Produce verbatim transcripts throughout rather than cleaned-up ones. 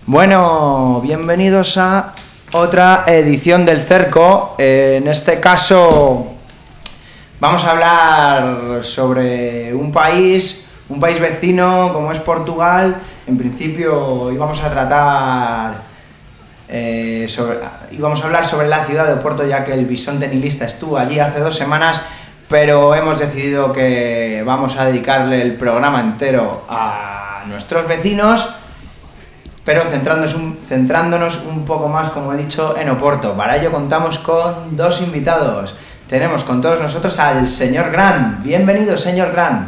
Bueno, bienvenidos a otra edición del Cerco. Eh, en este caso vamos a hablar sobre un país, un país vecino como es Portugal. En principio íbamos a tratar, eh, sobre, íbamos a hablar sobre la ciudad de Oporto, ya que el bisonte nihilista estuvo allí hace dos semanas, pero hemos decidido que vamos a dedicarle el programa entero a nuestros vecinos, pero centrándonos un, centrándonos un poco más, como he dicho, en Oporto. Para ello contamos con dos invitados. Tenemos con todos nosotros al señor Grant. Bienvenido, señor Grant.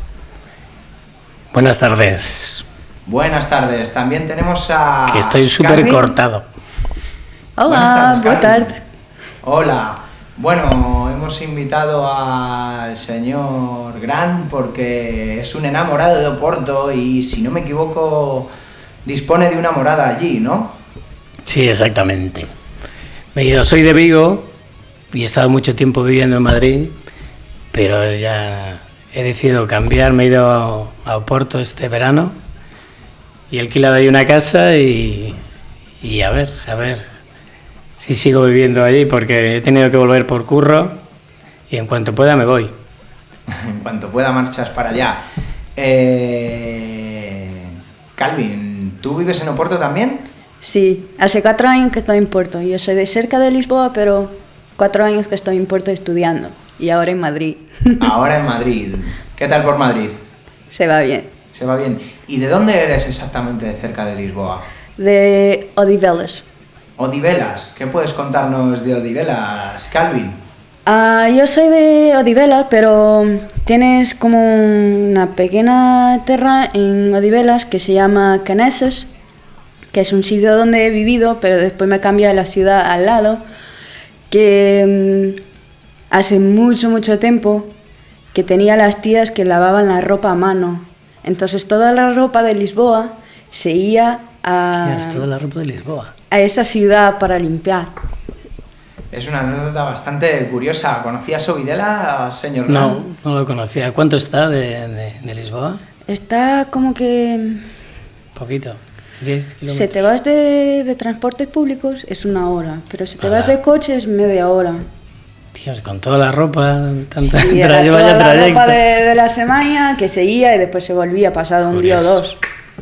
Buenas tardes. Buenas tardes. También tenemos a... Que estoy súper cortado. Hola, buenas tardes. Hola. Bueno, hemos invitado al señor Grant porque es un enamorado de Oporto y, si no me equivoco, dispone de una morada allí, ¿no? Sí, exactamente. Me he ido, soy de Vigo y he estado mucho tiempo viviendo en Madrid, pero ya he decidido cambiar. Me he ido a Oporto este verano y he alquilado ahí una casa y, y a ver, a ver si sigo viviendo allí, porque he tenido que volver por curro y en cuanto pueda me voy. En cuanto pueda marchas para allá. Eh... Calvin, ¿tú vives en Oporto también? Sí, hace cuatro años que estoy en Porto. Yo soy de cerca de Lisboa, pero cuatro años que estoy en Porto estudiando. Y ahora en Madrid. Ahora en Madrid. ¿Qué tal por Madrid? Se va bien. Se va bien. ¿Y de dónde eres exactamente de cerca de Lisboa? De Odivelas. Odivelas. ¿Qué puedes contarnos de Odivelas, Calvin? Uh, yo soy de Odivelas, pero tienes como una pequeña tierra en Odivelas que se llama Caneses, que es un sitio donde he vivido, pero después me cambié a la ciudad al lado, que um, hace mucho, mucho tiempo que tenía las tías que lavaban la ropa a mano. Entonces toda la ropa de Lisboa se iba a, toda la ropa de Lisboa. a esa ciudad para limpiar. Es una anécdota bastante curiosa. ¿Conocías Ovidela, señor? No, no lo conocía. ¿Cuánto está de, de, de Lisboa? Está como que... Poquito, diez kilómetros. Si te vas de, de transportes públicos es una hora, pero si te Ah, vas de coche es media hora. Dios, con toda la ropa, tanta Sí, era toda la ropa de, de la semana que se iba y después se volvía pasado un Curioso. día o dos.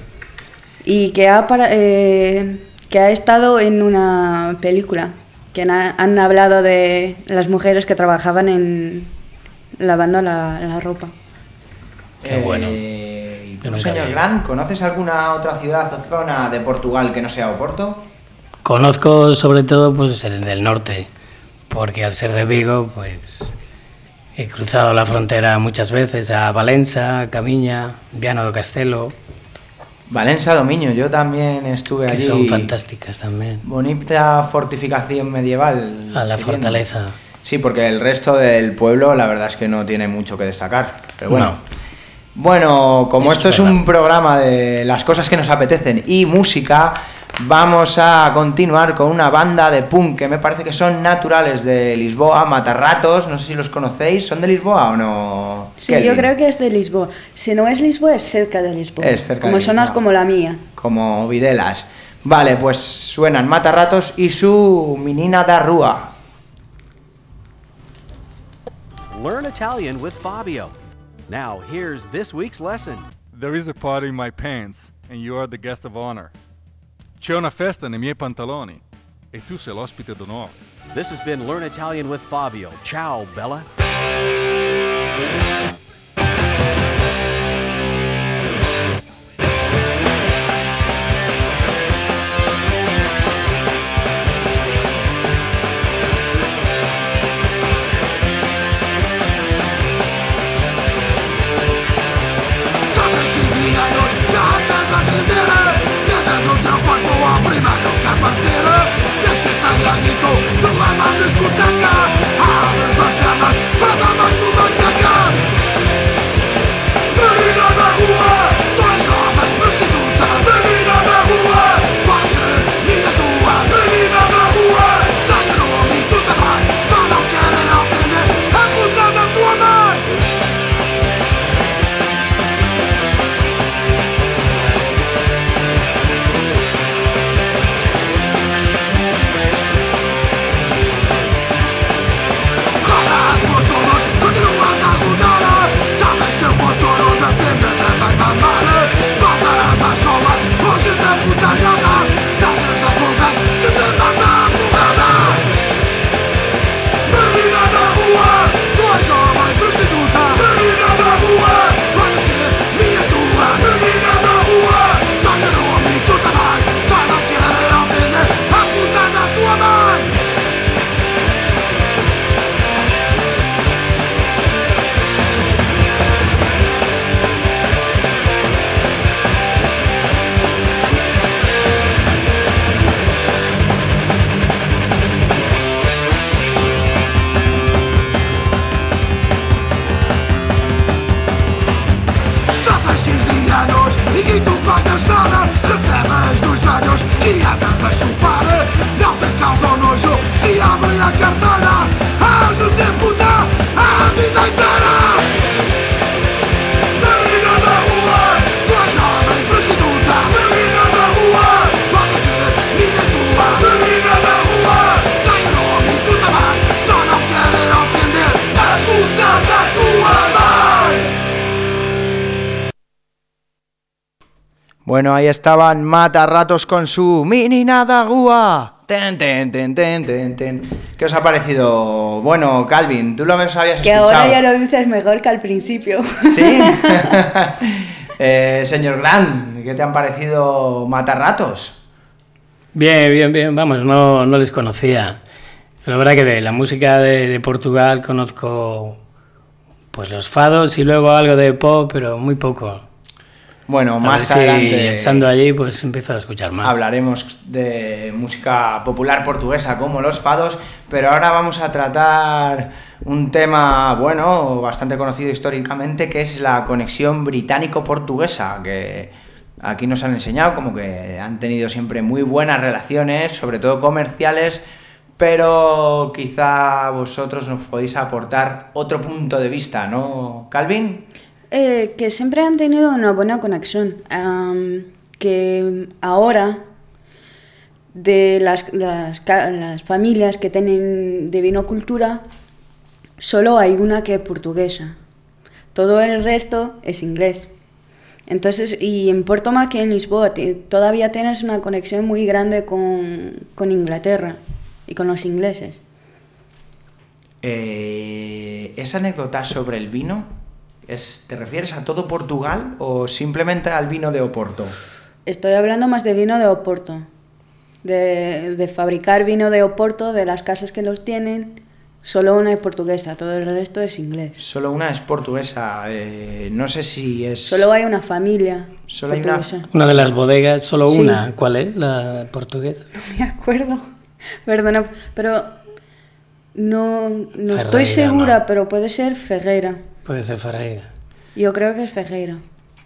Y que ha, para, eh, que ha estado en una película, que han, han hablado de las mujeres que trabajaban en lavando la, la ropa. Qué bueno. Eh, ¿Y tú, nunca señor vi. Grant, conoces alguna otra ciudad o zona de Portugal que no sea Oporto? Conozco sobre todo pues el del norte, porque al ser de Vigo pues he cruzado la frontera muchas veces a Valença, Camiña, Viana do Castelo, Valença do Miño, yo también estuve que allí. son fantásticas también. Bonita fortificación medieval. A la que tiene. fortaleza. Sí, porque el resto del pueblo la verdad es que no tiene mucho que destacar. Pero bueno. No. Bueno, como Eso esto es es un verdad. programa de las cosas que nos apetecen y música, vamos a continuar con una banda de punk que me parece que son naturales de Lisboa, Matarratos. No sé si los conocéis. ¿Son de Lisboa o no? Sí, Kelvin? yo creo que es de Lisboa. Si no es Lisboa, es cerca de Lisboa. Es cerca como de zonas Lisboa. como la mía. Como Videlas. Vale, pues suenan Matarratos y su Menina da Rúa. Learn Italian with Fabio. Now, here's this week's lesson. There is a party in my pants, and you are the guest of honor. C'è una festa nei miei pantaloni, e tu sei l'ospite d'onore. This has been Learn Italian with Fabio. Ciao, Bella. Discoteca, abres as pernas para dar mais uma caca. a cartera, ajos de puta, a vida entera. Menina da rua, tua jovem prostituta. Menina da rua, pode ser minha e tua. Menina da rua, sem nome tu também, só não querem ofender a puta da tua mãe. Bueno, ahí estaban Matarratos con su Menina da Rua. Ten, ten, ten, ten, ten, ten. ¿Qué os ha parecido? Bueno, Calvin, tú lo habías escuchado. Que ahora ya lo dices mejor que al principio. ¿Sí? eh, señor Grant, ¿qué te han parecido Matarratos? Bien, bien, bien, vamos, no, no les conocía. La verdad que de la música de, de Portugal conozco pues los fados y luego algo de pop, pero muy poco. Bueno, A más ver si adelante, estando allí, pues empiezo a escuchar más. hablaremos de música popular portuguesa como los fados, pero ahora vamos a tratar un tema, bueno, bastante conocido históricamente, que es la conexión británico-portuguesa, que aquí nos han enseñado como que han tenido siempre muy buenas relaciones, sobre todo comerciales, pero quizá vosotros nos podéis aportar otro punto de vista, ¿no, Calvin? Eh, que siempre han tenido una buena conexión. Um, que ahora, de las, las, las familias que tienen de vinocultura, solo hay una que es portuguesa. Todo el resto es inglés. Entonces, y en Porto más que en Lisboa, todavía tienes una conexión muy grande con, con Inglaterra y con los ingleses. Eh, esa anécdota sobre el vino, es, ¿te refieres a todo Portugal o simplemente al vino de Oporto? Estoy hablando más de vino de Oporto, de, de fabricar vino de Oporto, de las casas que los tienen. Solo una es portuguesa, todo el resto es inglés. Solo una es portuguesa, eh, no sé si es... Solo hay una familia Solo hay portuguesa. una... Una de las bodegas, solo Sí. una. ¿Cuál es? ¿La portuguesa? No me acuerdo, perdona, pero no, no Ferreira, estoy segura, no. pero puede ser Ferreira. Puede ser Ferreira. Yo creo que es Ferreira.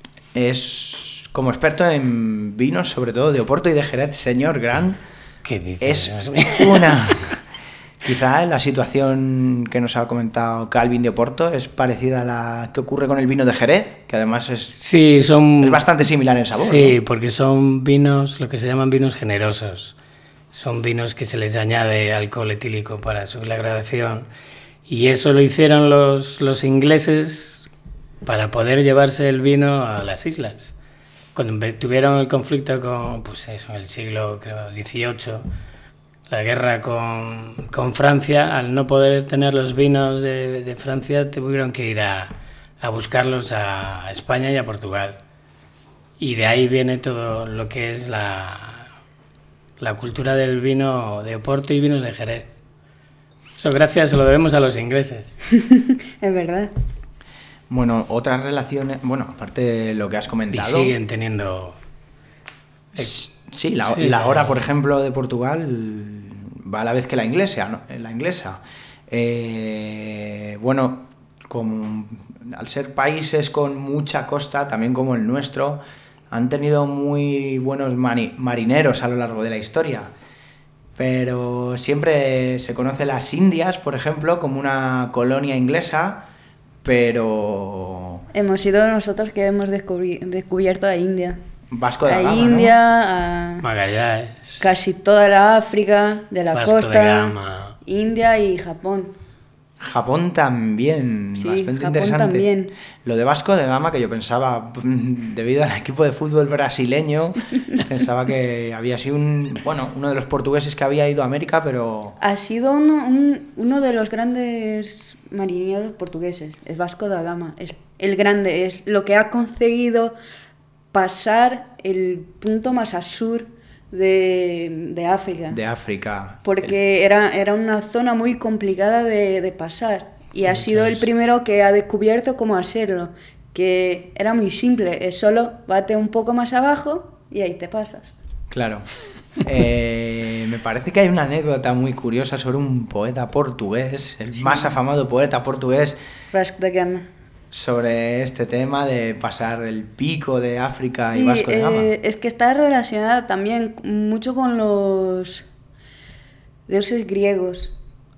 Es como experto en vinos, sobre todo de Oporto y de Jerez, señor Gran, ¿Qué dices? es una... Quizá la situación que nos ha comentado Calvin de Oporto es parecida a la que ocurre con el vino de Jerez, que además es, Sí, son... es bastante similar en sabor. Sí, ¿no? porque son vinos, lo que se llaman vinos generosos. Son vinos que se les añade alcohol etílico para subir la gradación. Y eso lo hicieron los, los ingleses para poder llevarse el vino a las islas. Cuando tuvieron el conflicto con, pues eso, en el siglo creo, dieciocho, la guerra con, con Francia, al no poder tener los vinos de, de Francia, tuvieron que ir a, a buscarlos a, a España y a Portugal. Y de ahí viene todo lo que es la, la cultura del vino de Oporto y vinos de Jerez. Eso gracias, se lo debemos a los ingleses. Es verdad. Bueno, otras relaciones, bueno, aparte de lo que has Y comentado... siguen teniendo... Sí, la, Sí, la hora, eh. por ejemplo, de Portugal va a la vez que la inglesa, ¿no? La inglesa. Eh, bueno, como, al ser países con mucha costa, también como el nuestro, han tenido muy buenos mani- marineros a lo largo de la historia. Pero siempre se conoce las Indias, por ejemplo, como una colonia inglesa, pero Hemos sido nosotros que hemos descubri- descubierto a India. Vasco da A Gama, ¿no? India, a Magallanes, casi toda la África, de la Vasco de costa, Gama. India y Japón. Japón también, Sí, bastante Japón interesante. también. Lo de Vasco de Gama, que yo pensaba, debido al equipo de fútbol brasileño, pensaba que había sido un, bueno, uno de los portugueses que había ido a América, pero Ha sido uno, un- uno de los grandes marineros portugueses, es Vasco da Gama. Es el grande, es lo que ha conseguido pasar el punto más al sur de, de África. de África. Porque era, era una zona muy complicada de, de pasar. Y ha sido el primero que ha descubierto cómo hacerlo. Que era muy simple, es solo bate un poco más abajo y ahí te pasas. Claro. Eh, me parece que hay una anécdota muy curiosa sobre un poeta portugués, el más afamado poeta portugués, Vasco da Gama. sobre este tema de pasar el pico de África y Sí, Vasco de Gama. eh, es que está relacionada también mucho con los dioses griegos.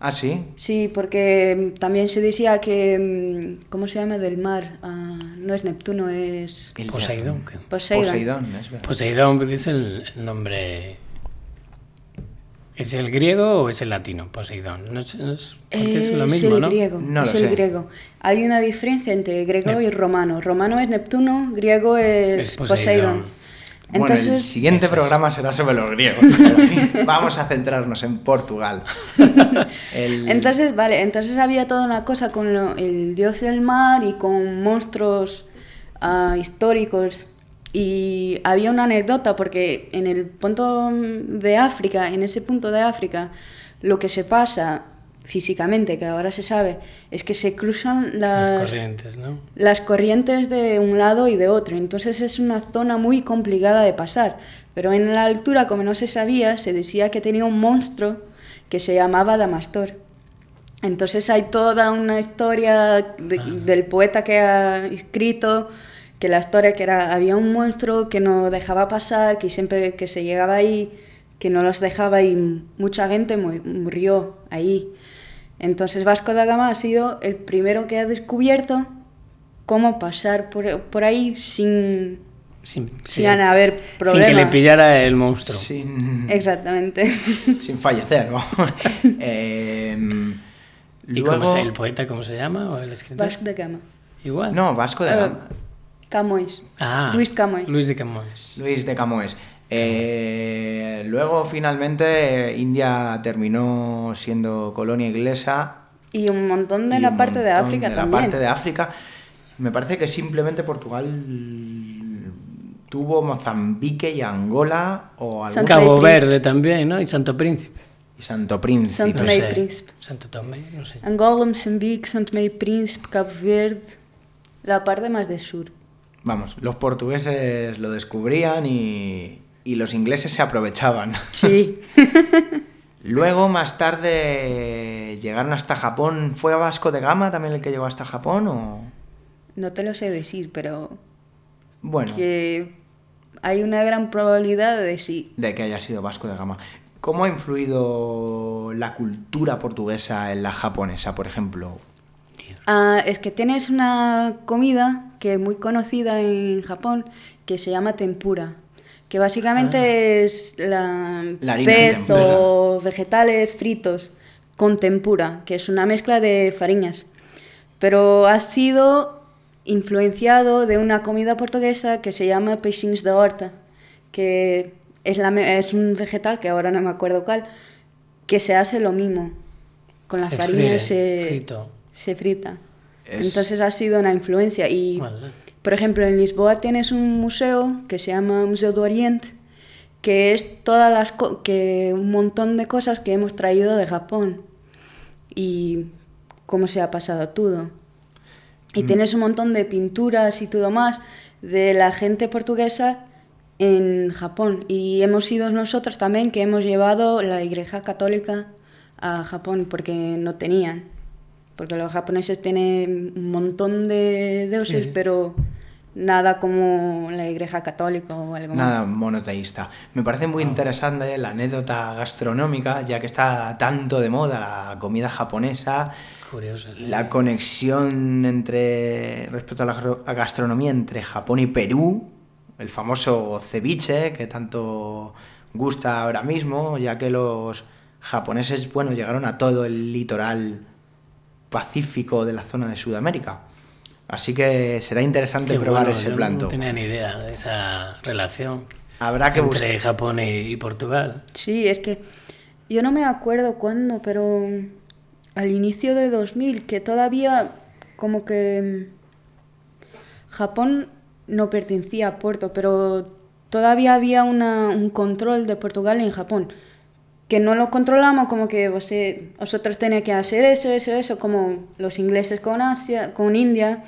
Ah, sí. Sí, porque también se decía que, ¿cómo se llama? Del mar. Ah, no es Neptuno, es El Poseidón. ¿qué? Poseidón. Poseidón, es verdad. Poseidón es el, el nombre. ¿Es el griego o es el latino? Poseidón. No es, no es, porque es lo mismo, el ¿no? griego. No es lo el sé. griego. Hay una diferencia entre griego Nep- y romano. Romano es Neptuno, griego es, Es Poseidón. Poseidón. Entonces, Bueno, el siguiente Eso programa será sobre los griegos. Vamos a centrarnos en Portugal. El- entonces, vale, entonces había toda una cosa con lo- el dios del mar y con monstruos ah, históricos. Y había una anécdota porque en el punto de África, en ese punto de África, lo que se pasa físicamente, que ahora se sabe, es que se cruzan Las las, corrientes, ¿no? las corrientes de un lado y de otro. Entonces es una zona muy complicada de pasar. Pero en la altura, como no se sabía, se decía que tenía un monstruo que se llamaba Damastor. Entonces hay toda una historia de- Ah. del poeta que ha escrito, que la historia que era, había un monstruo que no dejaba pasar, que siempre que se llegaba ahí, que no los dejaba y mucha gente mu- murió ahí. Entonces Vasco da Gama ha sido el primero que ha descubierto cómo pasar por, por ahí sin, Sin, sin haber Sin problema. que le pillara el monstruo. sin, Exactamente. sin fallecer, ¿no? Em, ¿Y luego... cómo se, el poeta cómo se llama o el escritor? Vasco da Gama. Igual. No, Vasco de Eh, Gama. Camões. Ah, Luis Camões. Luis de Camões. Luis de Camões. Eh, luego, finalmente, India terminó siendo colonia inglesa. Y un montón de y la un parte de montón África de también. La parte de África. Me parece que simplemente Portugal tuvo Mozambique y Angola o algún... Santa- Cabo y Príncipe. Verde también, ¿no? Y Santo Príncipe. y Santo Príncipe. Santo No Tomé y sé. Príncipe. Santo Tomé, no sé. Angola, Moçambique, São Tomé y Príncipe, Cabo Verde, la parte más del sur. Vamos, los portugueses lo descubrían y, y los ingleses se aprovechaban. Sí. Luego, más tarde, llegaron hasta Japón. ¿Fue Vasco de Gama también el que llegó hasta Japón o...? No te lo sé decir, pero Bueno, que hay una gran probabilidad de sí. de que haya sido Vasco de Gama. ¿Cómo ha influido la cultura portuguesa en la japonesa, por ejemplo? Ah, es que tienes una comida que es muy conocida en Japón que se llama tempura, que básicamente es la, La harina de pez tempura. o vegetales fritos con tempura, que es una mezcla de fariñas. Pero ha sido influenciado de una comida portuguesa que se llama peixinhos da horta, que es, la, me- es un vegetal, que ahora no me acuerdo cuál, que se hace lo mismo. Con las Se fariñas fríe, se, frito. se frita. Es- Entonces ha sido una influencia. Y, Vale. por ejemplo, en Lisboa tienes un museo que se llama Museo do Oriente, que es todas las co- que un montón de cosas que hemos traído de Japón y cómo se ha pasado todo. Y tienes un montón de pinturas y todo más de la gente portuguesa en Japón. Y hemos sido nosotros también que hemos llevado la Iglesia Católica a Japón porque no tenían. Porque los japoneses tienen un montón de dioses, Sí. pero nada como la Iglesia Católica o algo Nada más. monoteísta. Me parece muy interesante la anécdota gastronómica, ya que está tanto de moda la comida japonesa, Curioso. ¿sí? la conexión entre respecto a la gro- a gastronomía entre Japón y Perú, el famoso ceviche que tanto gusta ahora mismo, ya que los japoneses, bueno, llegaron a todo el litoral pacífico de la zona de Sudamérica. Así que será interesante Qué probar bueno, ese yo plato. No tenía ni idea de esa relación Habrá que buscar. entre Japón y, y Portugal. Sí, es que yo no me acuerdo cuándo, pero al inicio de dos mil, que todavía como que mm, Japón no pertenecía a Puerto, pero todavía había una, un control de Portugal en Japón, que no lo controlamos como que vosé- vosotros tenéis que hacer eso, eso, eso, como los ingleses con Asia, con India,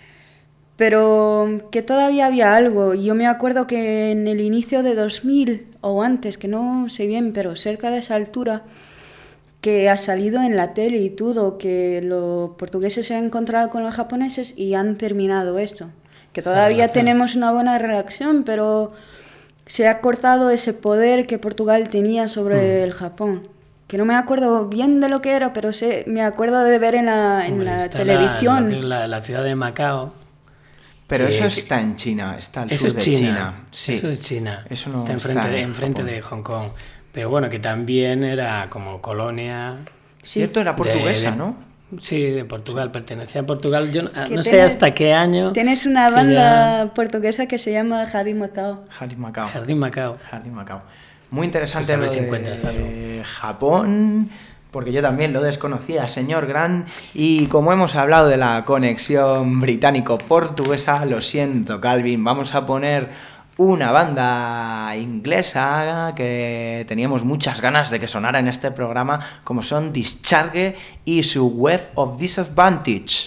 pero que todavía había algo. Yo me acuerdo que en el inicio de dos mil o antes, que no sé bien, pero cerca de esa altura, que ha salido en la tele y todo, que los portugueses se han encontrado con los japoneses y han terminado esto. Que todavía relación. tenemos una buena relación, pero se ha cortado ese poder que Portugal tenía sobre el Japón. que no me acuerdo bien de lo que era, pero sé, me acuerdo de ver en la, en Hombre, la está televisión. La, lo que es la, la ciudad de Macao. Pero que- eso que- está en China, está al Eso sur es de China. China. Sí. Eso es China. Eso no está enfrente, está de, en enfrente Japón. de Hong Kong. Pero bueno, que también era como colonia. Cierto, era portuguesa, de- de- ¿no? Sí, de Portugal, pertenecía a Portugal. Yo no, Que no sé tiene- hasta qué año. Tienes una que banda portuguesa que se llama Jardín Macao. Jardín ya- Macao. Jardín Macao. Jardín Macao. Muy interesante Pues a ver lo si de encuentras algo. Japón, porque yo también lo desconocía, señor Grant. Y como hemos hablado de la conexión británico-portuguesa, lo siento, Calvin, vamos a poner una banda inglesa que teníamos muchas ganas de que sonara en este programa, como son Discharge y su Web of Disadvantage.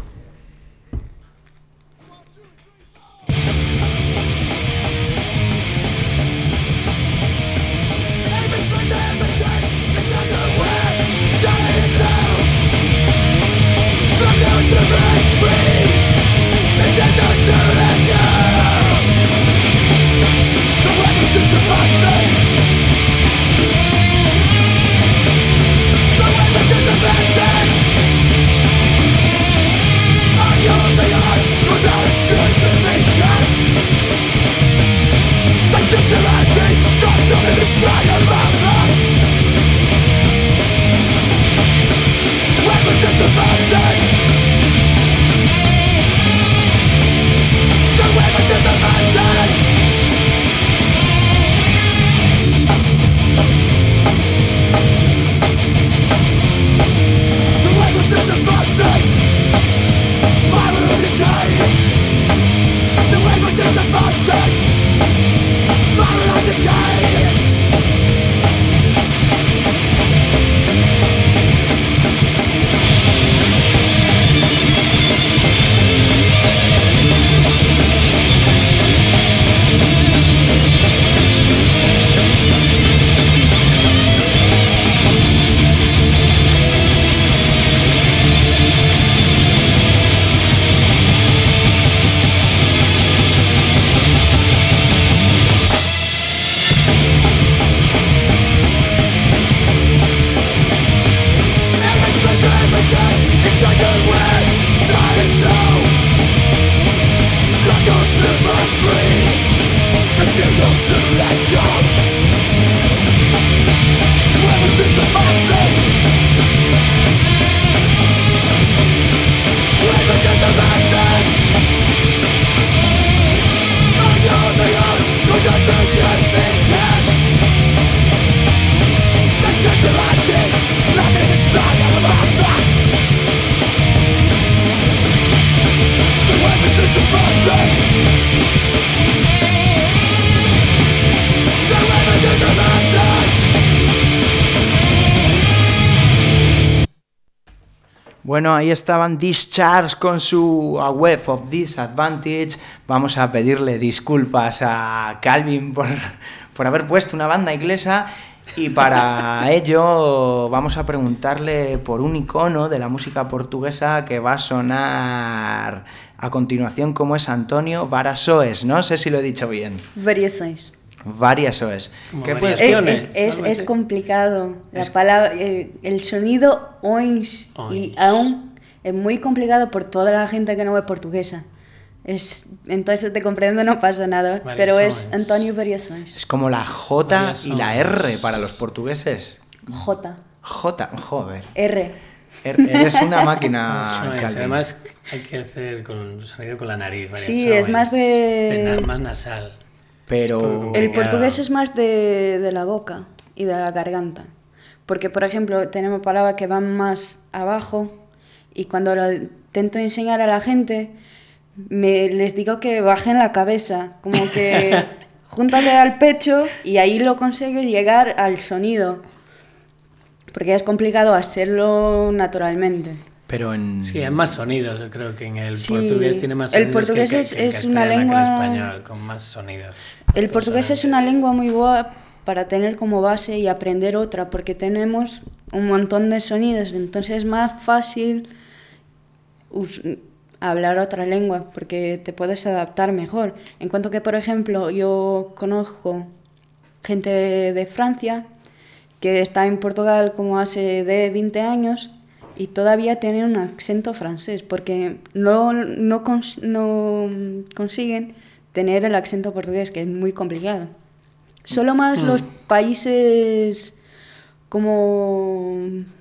Bueno, ahí estaban Discharge con su A Web of Disadvantage. Vamos a pedirle disculpas a Calvin por, por haber puesto una banda inglesa, y para ello vamos a preguntarle por un icono de la música portuguesa que va a sonar a continuación, como es Antonio Varasoes. No sé si lo he dicho bien. Variaciones. Variasoes. Como ¿Qué varias- puedes Es, Opciones, es, es, algo es así. complicado. La Es- palabra, eh, el sonido oins y Oins. aún es muy complicado por toda la gente que no es portuguesa. Es, entonces te comprendo, no pasa nada. Pero es Variaciones. Antonio Variaciones. Es como la J Varias y la son. R para los portugueses. J, J, joder. R. Er- Eres una máquina, Eso es. Calvin. Además, hay que hacer con sonido con la nariz. varias Sí, es más sones. de- Pena- más nasal. Pero El Complicado. portugués es más de, de la boca y de la garganta. Porque, por ejemplo, tenemos palabras que van más abajo y cuando lo intento enseñar a la gente, me, les digo que bajen la cabeza, como que júntate al pecho y ahí lo consigues llegar al sonido. Porque es complicado hacerlo naturalmente. pero en Sí, hay más sonidos. Yo creo que en el Sí, portugués tiene más el sonidos portugués que, que- es- que en es una castellano, que en lengua- español, con más sonidos. El portugués es una consonantes. lengua muy buena para tener como base y aprender otra, porque tenemos un montón de sonidos, entonces es más fácil us- hablar otra lengua, porque te puedes adaptar mejor. En cuanto que, por ejemplo, yo conozco gente de Francia que está en Portugal como hace de veinte años y todavía tienen un acento francés, porque no, no, cons no consiguen tener el acento portugués, que es muy complicado. Solo más mm. los países como...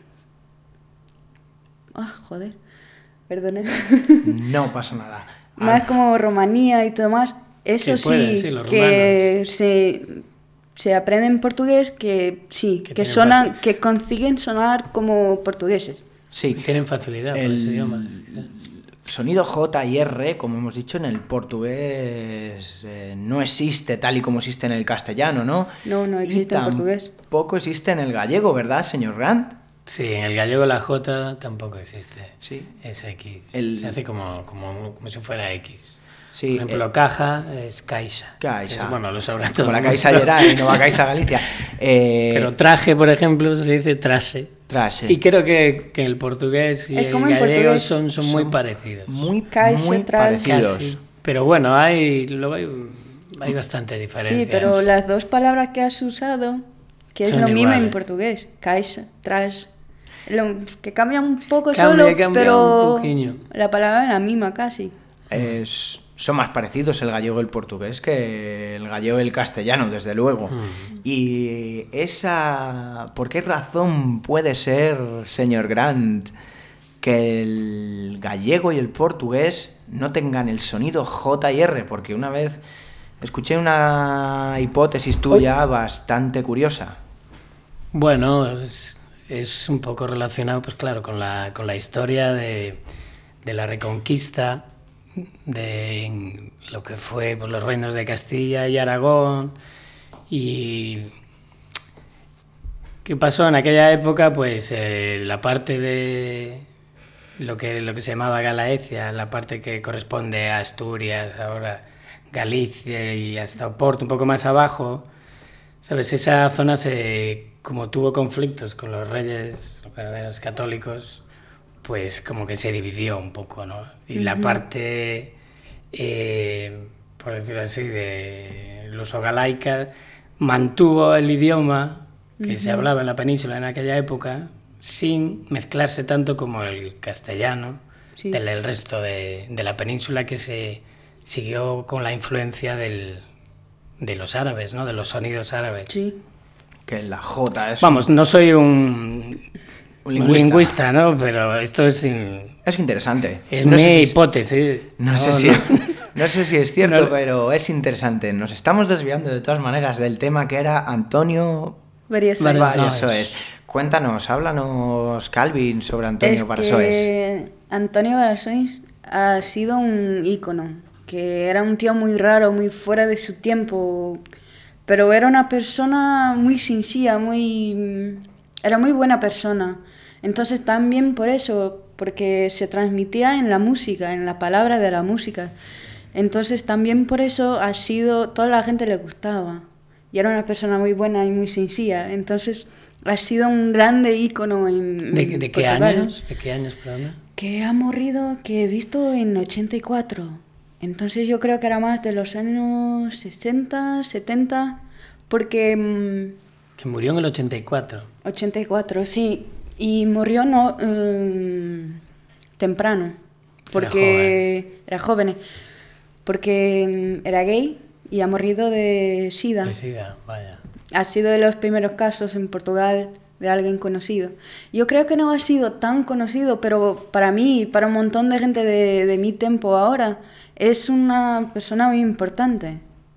Ah, joder, perdón. No pasa nada. Más como Rumanía y todo más. Eso sí, sí que se, se aprenden portugués, que sí, que, que, sonan, que consiguen sonar como portugueses. Sí. Tienen facilidad el, con ese idioma. Sonido J y R, como hemos dicho, en el portugués eh, no existe tal y como existe en el castellano, ¿no? No, no existe en portugués. Tampoco existe en el gallego, ¿verdad, señor Grant? Sí, en el gallego la J tampoco existe. Sí. Es X. El... Se hace como, como, como si fuera X. Sí, Por ejemplo, eh... caja es caixa. Caixa. Es, bueno, lo sabrá todo. Como la Caixa Geral y Nova Caixa Galicia. Eh... Pero traje, por ejemplo, se dice traje. Traje. Y creo que, que el portugués y es el gallego son, son, son muy parecidos. Muy, Caixa, muy parecidos. Casi. Pero bueno, hay, luego hay, hay bastante diferencia. Sí, pero las dos palabras que has usado, que es son lo iguales. mismo en portugués, caixa, traje. Lo, que cambia un poco cambia, solo, cambia pero un la palabra es la misma casi. Es, son más parecidos el gallego y el portugués que el gallego y el castellano, desde luego. Mm. Y esa... ¿Por qué razón puede ser, señor Grant, que el gallego y el portugués no tengan el sonido J y R? Porque una vez escuché una hipótesis tuya bastante curiosa. Bueno, es... Es un poco relacionado, pues claro, con la, con la historia de, de la Reconquista, de lo que fue pues, los reinos de Castilla y Aragón. Y ¿qué pasó en aquella época? Pues eh, la parte de lo que, lo que se llamaba Galaecia, la parte que corresponde a Asturias, ahora Galicia y hasta Oporto, un poco más abajo, ¿sabes? Esa zona se... como tuvo conflictos con los reyes, los católicos, pues como que se dividió un poco, ¿no? Y uh-huh. la parte, eh, por decirlo así, de luso-galaica mantuvo el idioma que uh-huh. se hablaba en la península en aquella época sin mezclarse tanto como el castellano sí. del el resto de, de la península, que se siguió con la influencia del, de los árabes, ¿no? De los sonidos árabes. Sí. Que la J es... Vamos, no soy un, un, lingüista. un lingüista, ¿no? Pero esto es... Es interesante. Es no mi sé si hipótesis. Es, no, no, sé si, no sé si es cierto, no, pero es interesante. Nos estamos desviando de todas maneras del tema que era Antonio Varasoes. Cuéntanos, háblanos, Calvin, sobre Antonio Varasoes. Es que Antonio Varasoes ha sido un ícono, que era un tío muy raro, muy fuera de su tiempo... Pero era una persona muy sencilla, muy... Era muy buena persona. Entonces también por eso, porque se transmitía en la música, en la palabra de la música. Entonces también por eso ha sido... Toda la gente le gustaba. Y era una persona muy buena y muy sencilla. Entonces ha sido un grande ícono en, ¿De, en de qué Portugal. años? ¿De qué años, perdón? Que ha morido, que he visto en ochenta y cuatro. Entonces yo creo que era más de los años sesenta, setenta, porque... Que murió en el ochenta y cuatro. ochenta y cuatro, sí. Y murió no eh, temprano, porque era joven. era joven. Porque era gay y ha morido de SIDA. De SIDA, vaya. Ha sido de los primeros casos en Portugal de alguien conocido. Yo creo que no ha sido tan conocido, pero para mí y para un montón de gente de, de mi tiempo ahora, es una persona muy importante.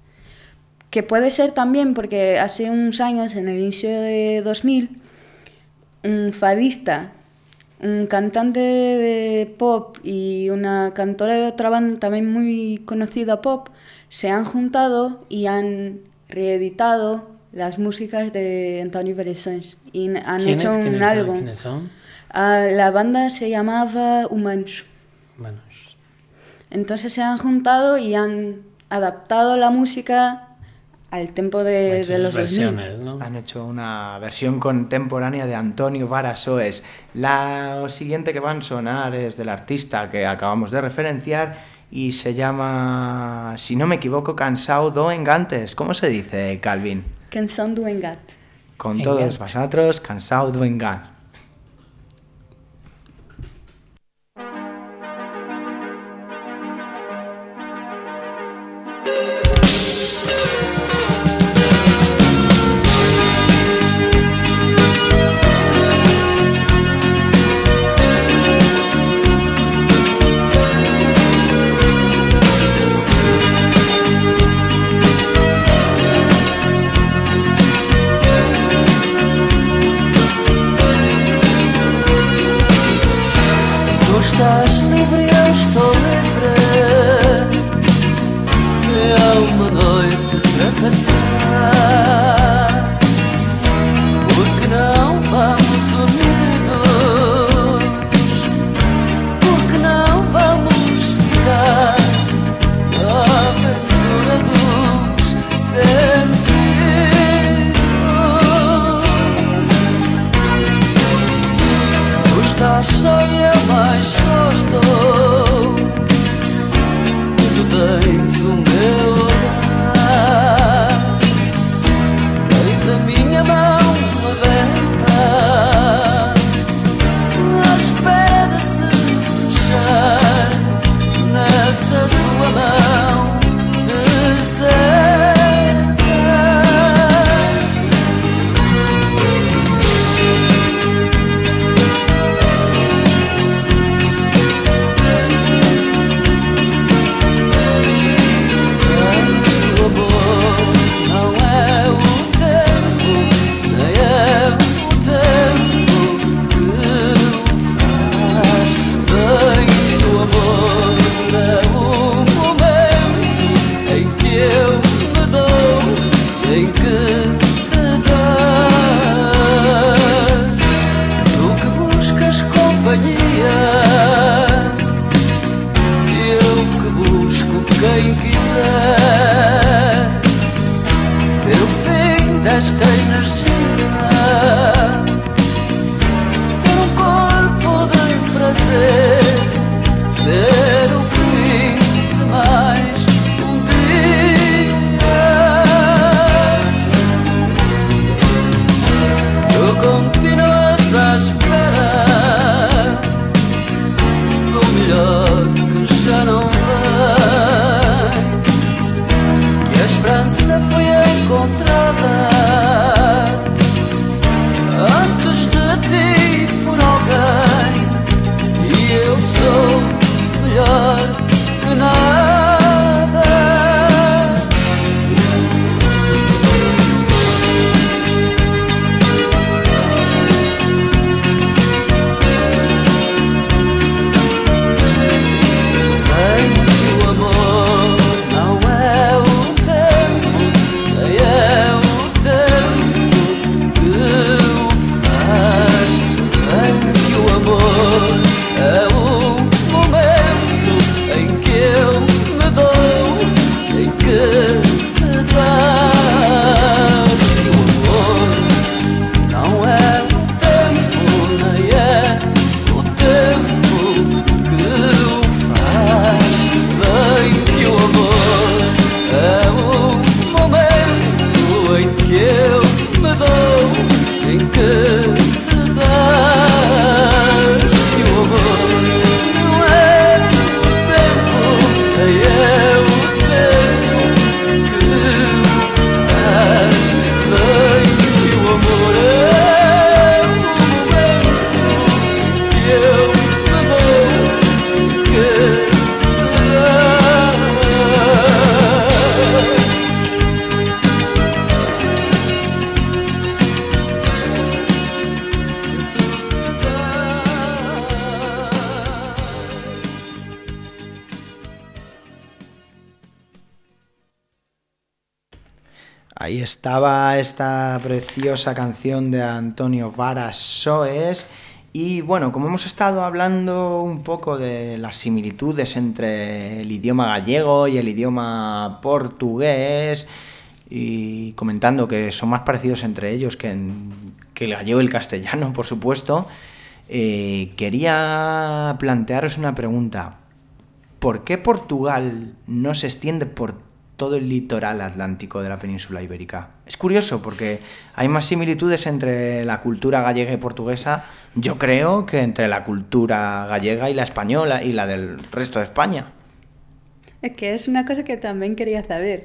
Que puede ser también porque hace unos años, en el inicio de dos mil, un fadista, un cantante de pop y una cantora de otra banda también muy conocida pop, se han juntado y han reeditado las músicas de Antonio Varasoes y han hecho un ¿Quiénes álbum. Son? ¿Quiénes son? Uh, la banda se llamaba Humanos. Humanos. Entonces se han juntado y han adaptado la música al tempo de, de los versiones, ¿no? Han hecho una versión contemporánea de Antonio Varasoes. La siguiente que van a sonar es del artista que acabamos de referenciar y se llama, si no me equivoco, Canção do Engantes. ¿Cómo se dice, Calvin? Canção do Engate. con todos vosotros, cansado de vengar. Estás livre, eu estou livre. É uma noite para passar. Porque não vamos unidos? Porque não vamos ficar na aventura dos sentidos? Tu estás só e eu mais só estou. Tu tens o meu olhar, tens a minha mão aberta, à espera de se fechar nessa tua mão deserta. Quem quiser ser o fim desta energia, ser um corpo de prazer, ser o fim de mais um dia. Tu continuas à espera do melhor que já não vem. A esperança foi encontrada antes de ti por alguém, e eu sou melhor que nada. Vem que o amor não é o tempo, é o tempo que o faz. Vem que o amor é o momento em que eu me dou, em que te das. Que o amor não é o tempo, nem é o tempo que o faz. Vem que o amor é o momento em que eu me dou, em que te das. Que o amor não é o tempo, nem é o tempo que o faz. Vem que o amor é o momento que eu me dou, que te das. Se tu te Ahí estaba esta preciosa canción de Antonio Varas Soes. Y bueno, como hemos estado hablando un poco de las similitudes entre el idioma gallego y el idioma portugués, y comentando que son más parecidos entre ellos que, en, que el gallego y el castellano, por supuesto, eh, quería plantearos una pregunta. ¿Por qué Portugal no se extiende por todo el litoral atlántico de la península ibérica. Es curioso porque hay más similitudes entre la cultura gallega y portuguesa, yo creo, que entre la cultura gallega y la española y la del resto de España. Es que es una cosa que también quería saber.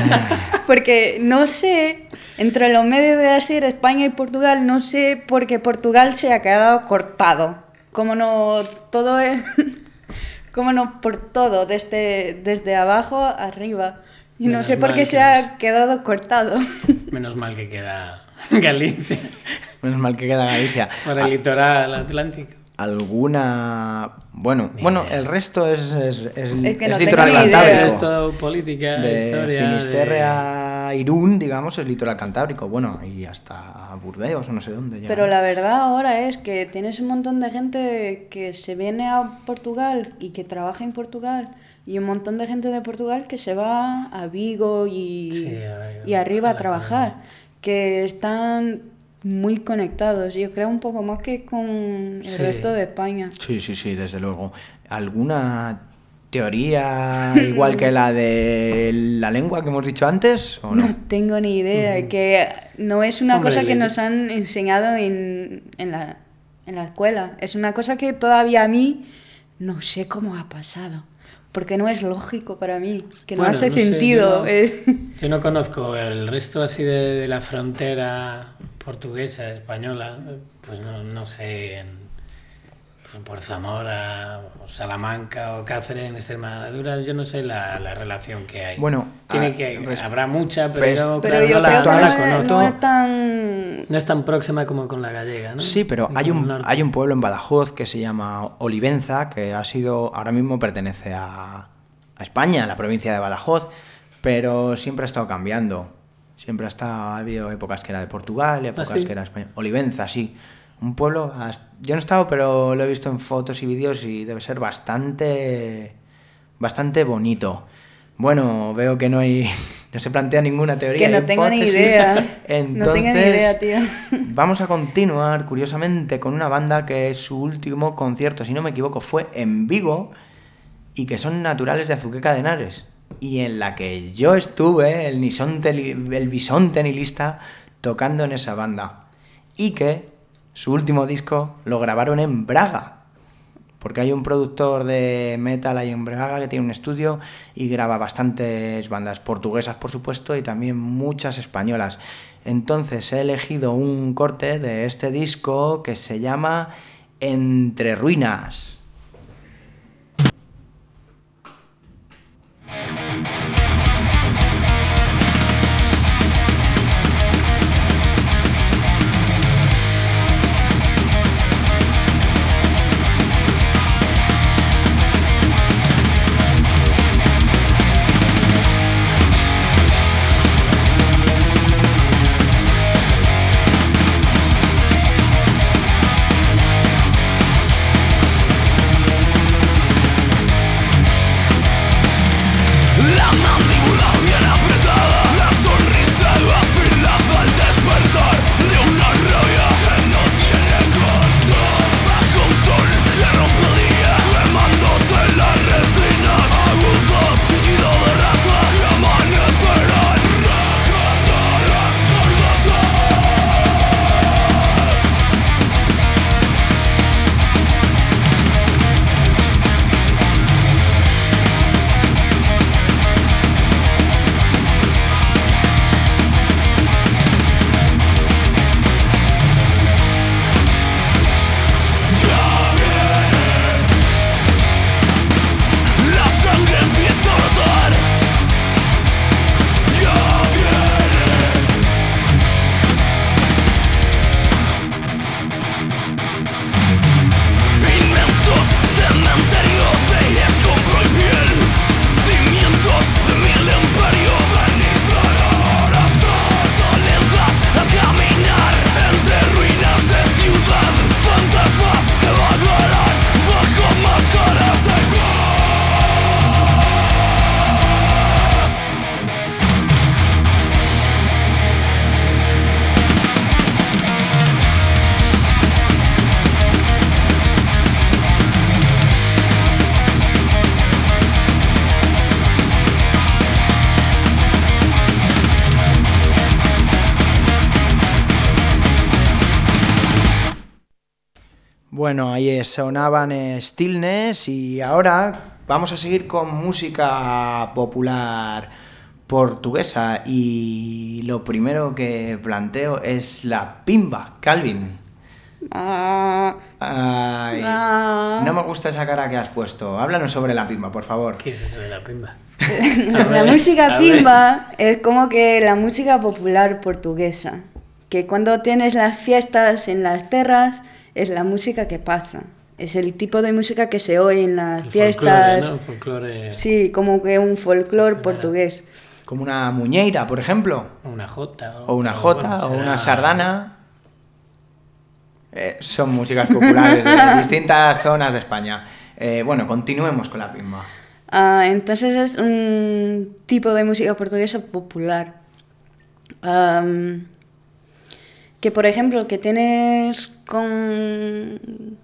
Porque no sé, entre los medios de decir España y Portugal, no sé por qué Portugal se ha quedado cortado. Como no todo es... Como no por todo, desde, desde abajo arriba. Y no Menos sé por mal qué que se ha nos- quedado cortado. Menos mal que queda Galicia, Menos mal que queda Galicia. por el litoral atlántico. ¿Alguna...? Bueno, Ni bueno, idea. el resto es, es, es, Es que es no litoral tengo ni idea. cantábrico. Esto, política, De historia... Finisterre de- a Irún, digamos, es litoral cantábrico. Bueno, y hasta Burdeos o no sé dónde. Ya. Pero la verdad ahora es que tienes un montón de gente que se viene a Portugal y que trabaja en Portugal y un montón de gente de Portugal que se va a Vigo y, Sí, a- y arriba a a la trabajar, que están muy conectados, yo creo un poco más que con el Sí. resto de España. Sí, sí, sí, desde luego. ¿Alguna teoría igual que la de la lengua que hemos dicho antes? ¿O no? No tengo ni idea, que no es una Hombre, cosa que le- nos han enseñado en, en, la, en la escuela, es una cosa que todavía a mí no sé cómo ha pasado, porque no es lógico para mí, que no Bueno, hace no sé, sentido. yo no- eh. Yo no conozco el resto así de, de la frontera portuguesa, española, pues no, no sé, en, pues por Zamora, o Salamanca o Cáceres en Extremadura, yo no sé la, la relación que hay. Bueno, Tiene a- que, res- habrá mucha, pero, res- yo, Pero claro, yo no la, creo que no no, la es, conozco. no es tan... No es tan próxima como con la gallega, ¿no? Sí, pero Y hay con el un, norte. hay un pueblo en Badajoz que se llama Olivenza, que ha sido, ahora mismo pertenece a, a España, a la provincia de Badajoz, pero siempre ha estado cambiando. Siempre ha, estado, ha habido épocas que era de Portugal y épocas sí? que era de España. Olivenza, sí. Un pueblo, has- yo no he estado, pero lo he visto en fotos y vídeos y debe ser bastante, bastante bonito. Bueno, veo que no hay, no se plantea ninguna teoría. Que no de tengo ni hipótesis. idea. Entonces, No tengo ni idea, tío. Vamos a continuar, curiosamente, con una banda que su último concierto, si no me equivoco, fue en Vigo y que son naturales de Azuqueca de Henares y en la que yo estuve, el, nisonte, el bisonte nihilista, tocando en esa banda y que su último disco lo grabaron en Braga. Porque hay un productor de metal ahí en Braga que tiene un estudio y graba bastantes bandas portuguesas, por supuesto, y también muchas españolas. Entonces he elegido un corte de este disco que se llama Entre Ruinas. Entre Bueno, ahí sonaban eh, Stillness y ahora vamos a seguir con música popular portuguesa y lo primero que planteo es la pimba, Calvin. Ah, Ay, ah. no me gusta esa cara que has puesto. Háblanos sobre la pimba, por favor. ¿Qué es eso de la pimba? La ver, música a ver. pimba es como que la música popular portuguesa, que cuando tienes las fiestas en las terras es la música que pasa, es el tipo de música que se oye en las El fiestas, folclore, ¿no? Folclore, sí, como que un folclore portugués. Como una muñeira, por ejemplo. una jota. O una pero jota, bueno, o será- una sardana. Eh, son músicas populares de distintas zonas de España. Eh, bueno, continuemos con la pimba. Ah, entonces es un tipo de música portuguesa popular. Am, que por ejemplo, que tienes con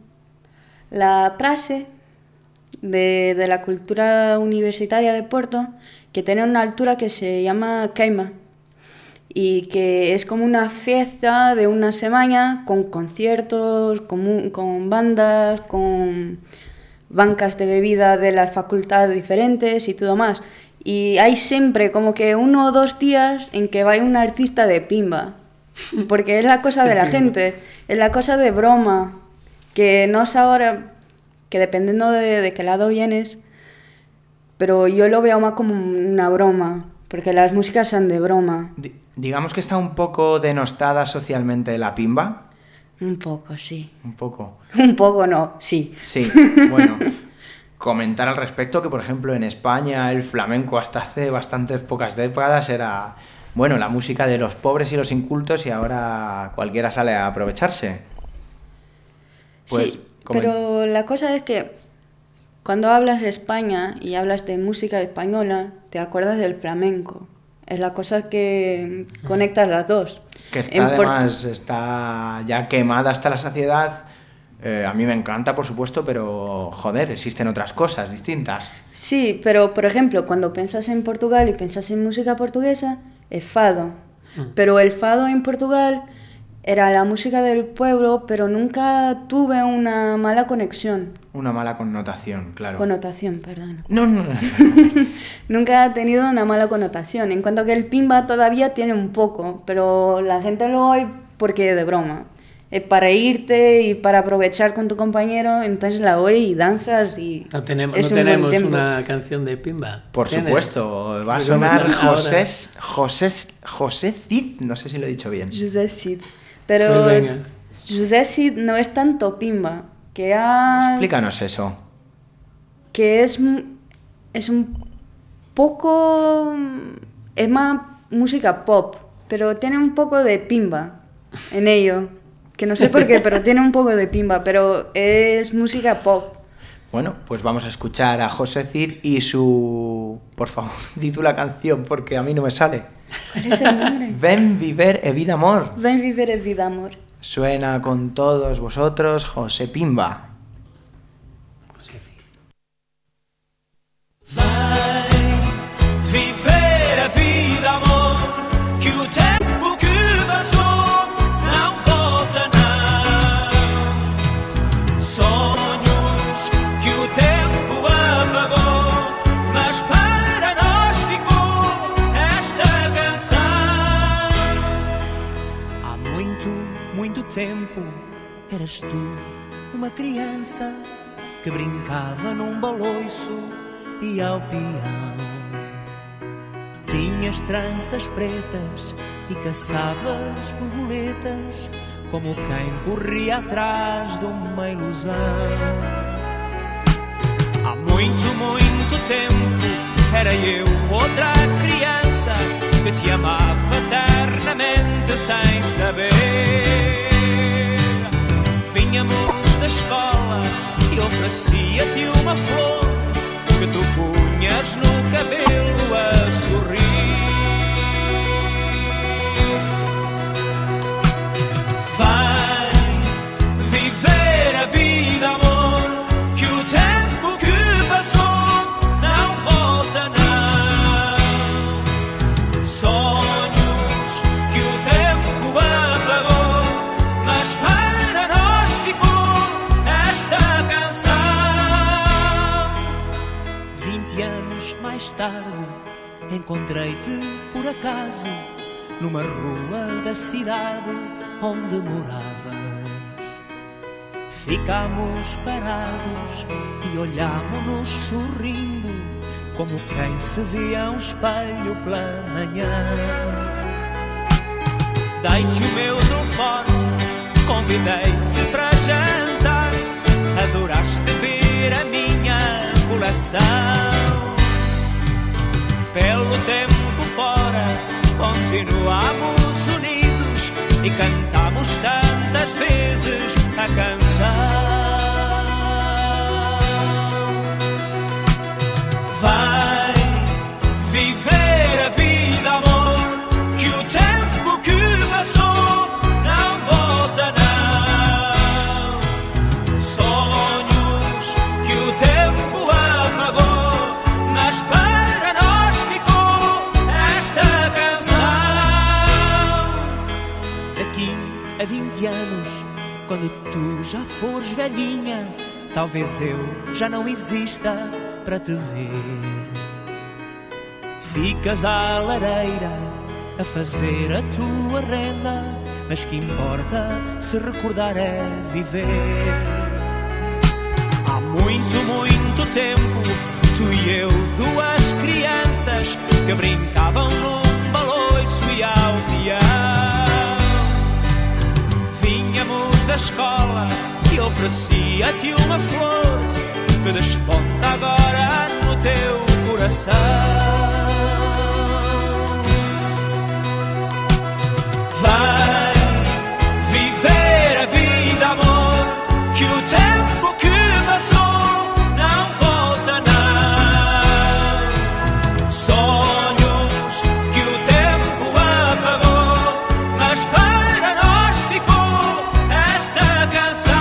la frase de, de la cultura universitaria de Porto, que tiene una altura que se llama queima, y que es como una fiesta de una semana con conciertos, con, mu- con bandas, con bancas de bebida de las facultades diferentes y todo más. Y hay siempre como que uno o dos días en que va un artista de pimba, porque es la cosa de la gente, es la cosa de broma, que no es ahora, que dependiendo de, de qué lado vienes, pero yo lo veo más como una broma, porque las músicas son de broma. Di- digamos que está un poco denostada socialmente la pimba. Un poco, sí. Un poco. Un poco no, sí. Sí, bueno. Comentar al respecto que, por ejemplo, en España el flamenco hasta hace bastantes pocas décadas era, bueno, la música de los pobres y los incultos y ahora cualquiera sale a aprovecharse. Pues, sí, comen- pero la cosa es que cuando hablas de España y hablas de música española, te acuerdas del flamenco. Es la cosa que conectas las dos. Que está, En Portu- además está ya quemada hasta la saciedad. Eh, a mí me encanta, por supuesto, pero joder, existen otras cosas distintas. Sí, pero por ejemplo, cuando piensas en Portugal y piensas en música portuguesa, es fado. Pero el fado en Portugal era la música del pueblo, pero nunca tuve una mala conexión. Una mala connotación, claro. Connotación, perdón. No, no, no. Nunca ha tenido una mala connotación. En cuanto que el pimba todavía tiene un poco, pero la gente lo oye porque es de broma. Es para irte y para aprovechar con tu compañero, entonces la oye y danzas y No tenemos, es no un buen tenemos tiempo. una canción de pimba. Por ¿Tienes? supuesto, va a Pues sonar vamos a- José, ahora. José, José Cid, no sé si lo he dicho bien. José Cid. Pero Pues venga. José Cid no es tanto pimba, que, ha, Explícanos eso. que es, m- es un poco... Es más música pop, pero tiene un poco de pimba en ello. Que no sé por qué, pero tiene un poco de pimba, pero es música pop. Bueno, pues vamos a escuchar a José Cid y su... Por favor, di tú la canción porque a mí no me sale. ¿Cuál es el nombre? Ven viver e vida amor. Ven vivir el vida, amor. Suena con todos vosotros José Pimba. Viver a vida, amor, que o tempo que passou não volta, não. Sonhos que o tempo apagou, mas para nós ficou esta canção. Há muito, muito tempo eras tu, uma criança que brincava num baloiço e ao peão. Tinhas tranças pretas e caçavas borboletas, como quem corria atrás de uma ilusão. Há muito, muito tempo era eu outra criança que te amava eternamente sem saber. Vinhamos da escola e oferecia-te uma flor que tu punhas no cabelo a sorrir. Vai viver a vida, amor, que o tempo que passou não volta, não. Sonhos que o tempo apagou, mas para nós ficou mais tarde encontrei-te por acaso numa rua da cidade onde moravas. Ficámos parados e olhámo-nos sorrindo, como quem se via um espelho pela manhã. Dei-te o meu telefone, convidei-te para jantar, adoraste ver a minha coleção. Pelo tempo fora, continuamos unidos e cantamos tantas vezes a canção. Vai viver a vida, amor, que o tempo que passou não volta, não. Sonhos que o tempo apagou, mas para nós ficou esta canção. Daqui a vinte anos, quando tu já fores velhinha, talvez eu já não exista para te ver. Ficas à lareira a fazer a tua renda, mas que importa se recordar é viver. Há muito, muito tempo, tu e eu, duas crianças que brincavam num baloiço e ao peão. Vinhamos da escola e oferecia-te uma flor que desponta agora no teu coração. Vai viver a vida, amor, que o tempo que passou não volta, não. Sonhos que o tempo apagou, mas para nós ficou esta canção.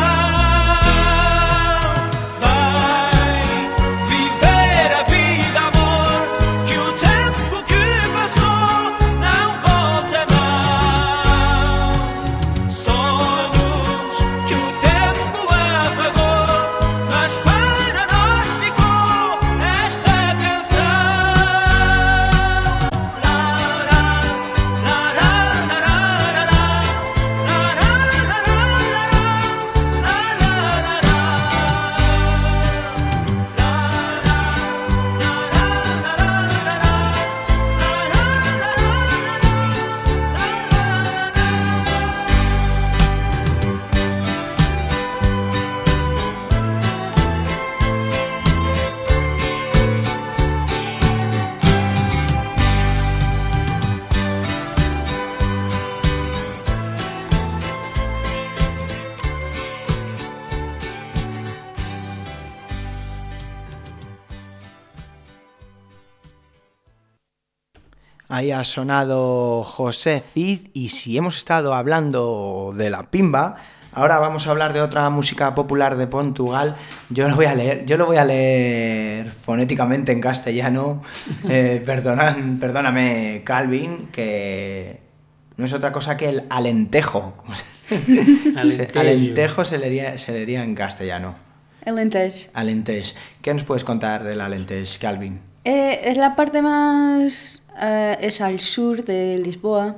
Ahí ha sonado José Cid, y si hemos estado hablando de la pimba, ahora vamos a hablar de otra música popular de Portugal. Yo lo voy a leer, yo lo voy a leer fonéticamente en castellano. Eh, perdonan, perdóname, Calvin, que no es otra cosa que el alentejo. Alentejo. Alentejo se leería, se leería en castellano. Alentejo. Alentejo. ¿Qué nos puedes contar del Alentejo, Calvin? Eh, es la parte más... Uh, es al sur de Lisboa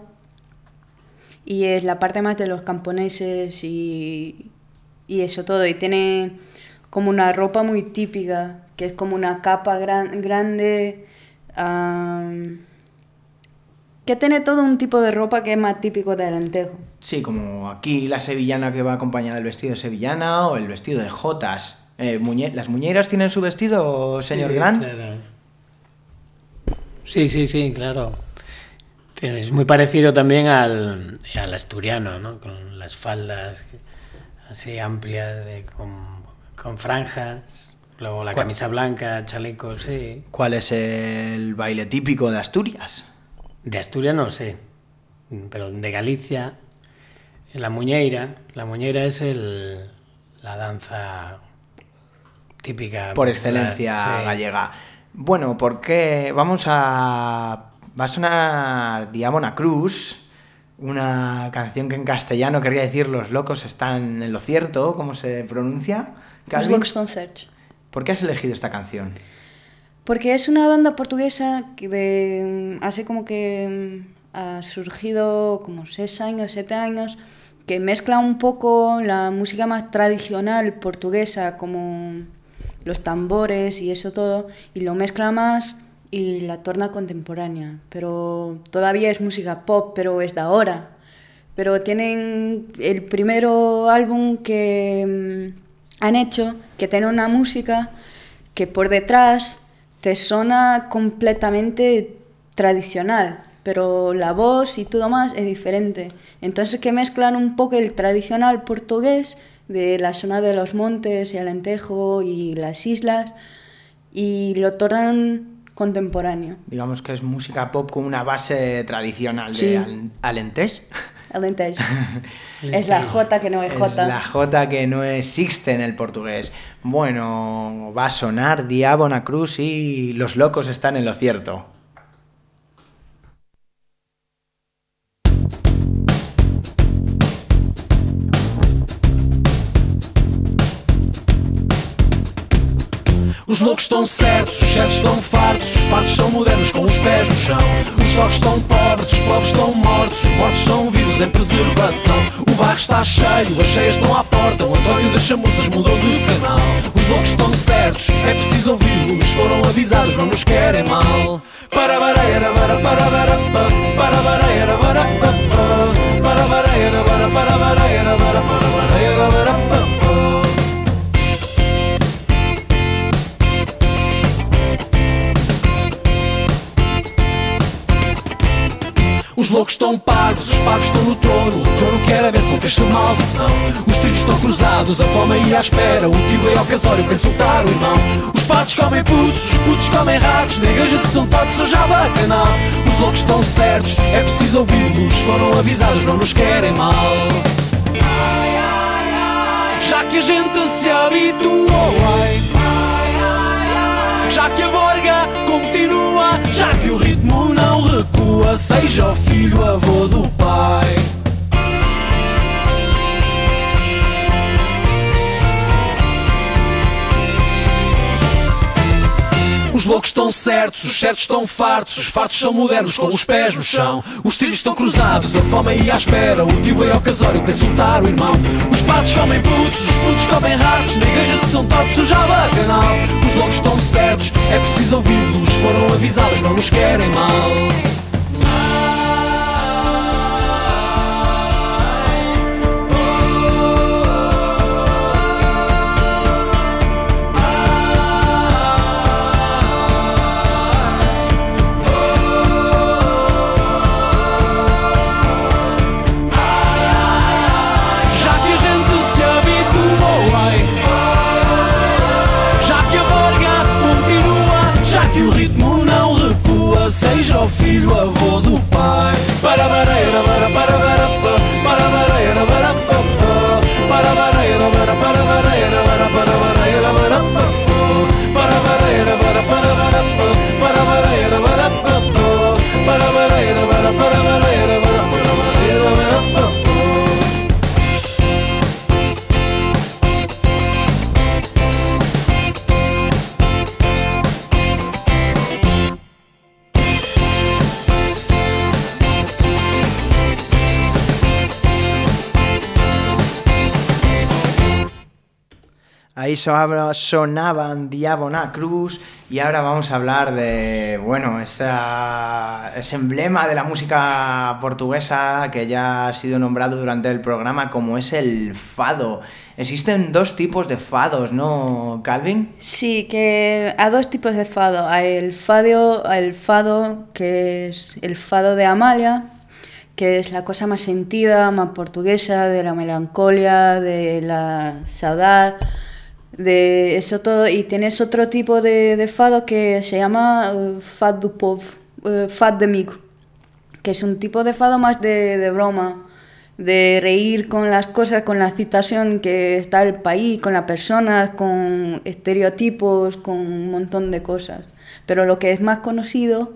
y es la parte más de los camponeses y, y eso todo, y tiene como una ropa muy típica, que es como una capa gran, grande, um, que tiene todo un tipo de ropa que es más típico de Alentejo. Sí, como aquí la sevillana que va acompañada del vestido de sevillana o el vestido de jotas. Eh, muñe- ¿Las muñeiras tienen su vestido, señor Sí, Gran? claro. Sí, sí, sí, claro. Es muy parecido también al, al asturiano, ¿no? Con las faldas así amplias, de, con, con franjas, luego la ¿Cuál? camisa blanca, chalecos, sí. ¿Cuál es el baile típico de Asturias? De Asturias no sé, pero de Galicia es la muñeira. La muñeira es el, la danza típica. Por popular, excelencia sí. gallega. Bueno, porque vamos a... Va a sonar Diamona Cruz, una canción que en castellano querría decir Los locos están en lo cierto. ¿Cómo se pronuncia? Los Calvin? locos están certos. ¿Por qué has elegido esta canción? Porque es una banda portuguesa que de, hace como que ha surgido como seis años, siete años, que mezcla un poco la música más tradicional portuguesa, como los tambores y eso todo, y lo mezcla más y la torna contemporánea. Pero todavía es música pop, pero es de ahora. Pero tienen el primer álbum que mm, han hecho, que tiene una música que por detrás te suena completamente tradicional, pero la voz y todo más es diferente. Entonces que mezclan un poco el tradicional portugués de la zona de los montes y Alentejo y las islas y lo tornan contemporáneo. Digamos que es música pop con una base tradicional Sí. de Al- Alentejo. Alentejo. Es la J que no es J. Es la J que no existe en el portugués. Bueno, va a sonar Diabona Cruz y Los locos están en lo cierto. Os loucos estão certos, os certos estão fartos, os fartos são modernos com os pés no chão. Os socos estão pobres, os pobres estão mortos, os mortos são vivos em preservação. O bairro está cheio, as cheias estão à porta, o António das Chamuças mudou de canal. Os loucos estão certos, é preciso ouvi-los, foram avisados, não nos querem mal. Para bareira, para para para para bareira, para para para bareira, para para bareira, para para bareira, para para. Os loucos estão parvos, os parvos estão no trono. O trono quer a bênção, fez-se maldição. Os trilhos estão cruzados, a fome aí à espera. O tio veio ao casório para insultar o irmão. Os patos comem putos, os putos comem ratos. Na igreja de São Torpes hoje há bacanal. Os loucos estão certos, é preciso ouvi-los, foram avisados, não nos querem mal. Ai, ai, ai, já que a gente se habituou, ai, ai, ai, ai, já que a borga continua, já que o ritmo não recua, seja o filho avô do pai. Os loucos estão certos, os certos estão fartos, os fartos são modernos com os pés no chão. Os trilhos estão cruzados, a fome aí à espera. O tio veio ao casório para insultar o irmão. Os patos comem putos, os putos comem ratos. Na igreja de São Torpes hoje há bacanal. Os loucos estão certos, é preciso ouvi-los, foram avisados, não nos querem mal. Seja o filho avô do pai. Para bareira, para para para para bareira, para para bareira, para para bareira, para para bareira, para para bareira, para para para para bareira, para para bareira, para para bareira, para para bareira, para. Ahí sonaba- sonaban Diabona Cruz y ahora vamos a hablar de, bueno, esa, ese emblema de la música portuguesa que ya ha sido nombrado durante el programa como es el fado. Existen dos tipos de fados, ¿no, Calvin? Sí, que hay dos tipos de fado. Hay el fado, el fado que es el fado de Amalia, que es la cosa más sentida, más portuguesa, de la melancolía, de la saudade, de eso todo. Y tienes otro tipo de, de fado que se llama uh, fado do povo, uh, fado de amigo, que es un tipo de fado más de, de broma, de reír con las cosas, con la situación que está el país, con las personas, con estereotipos, con un montón de cosas. Pero lo que es más conocido,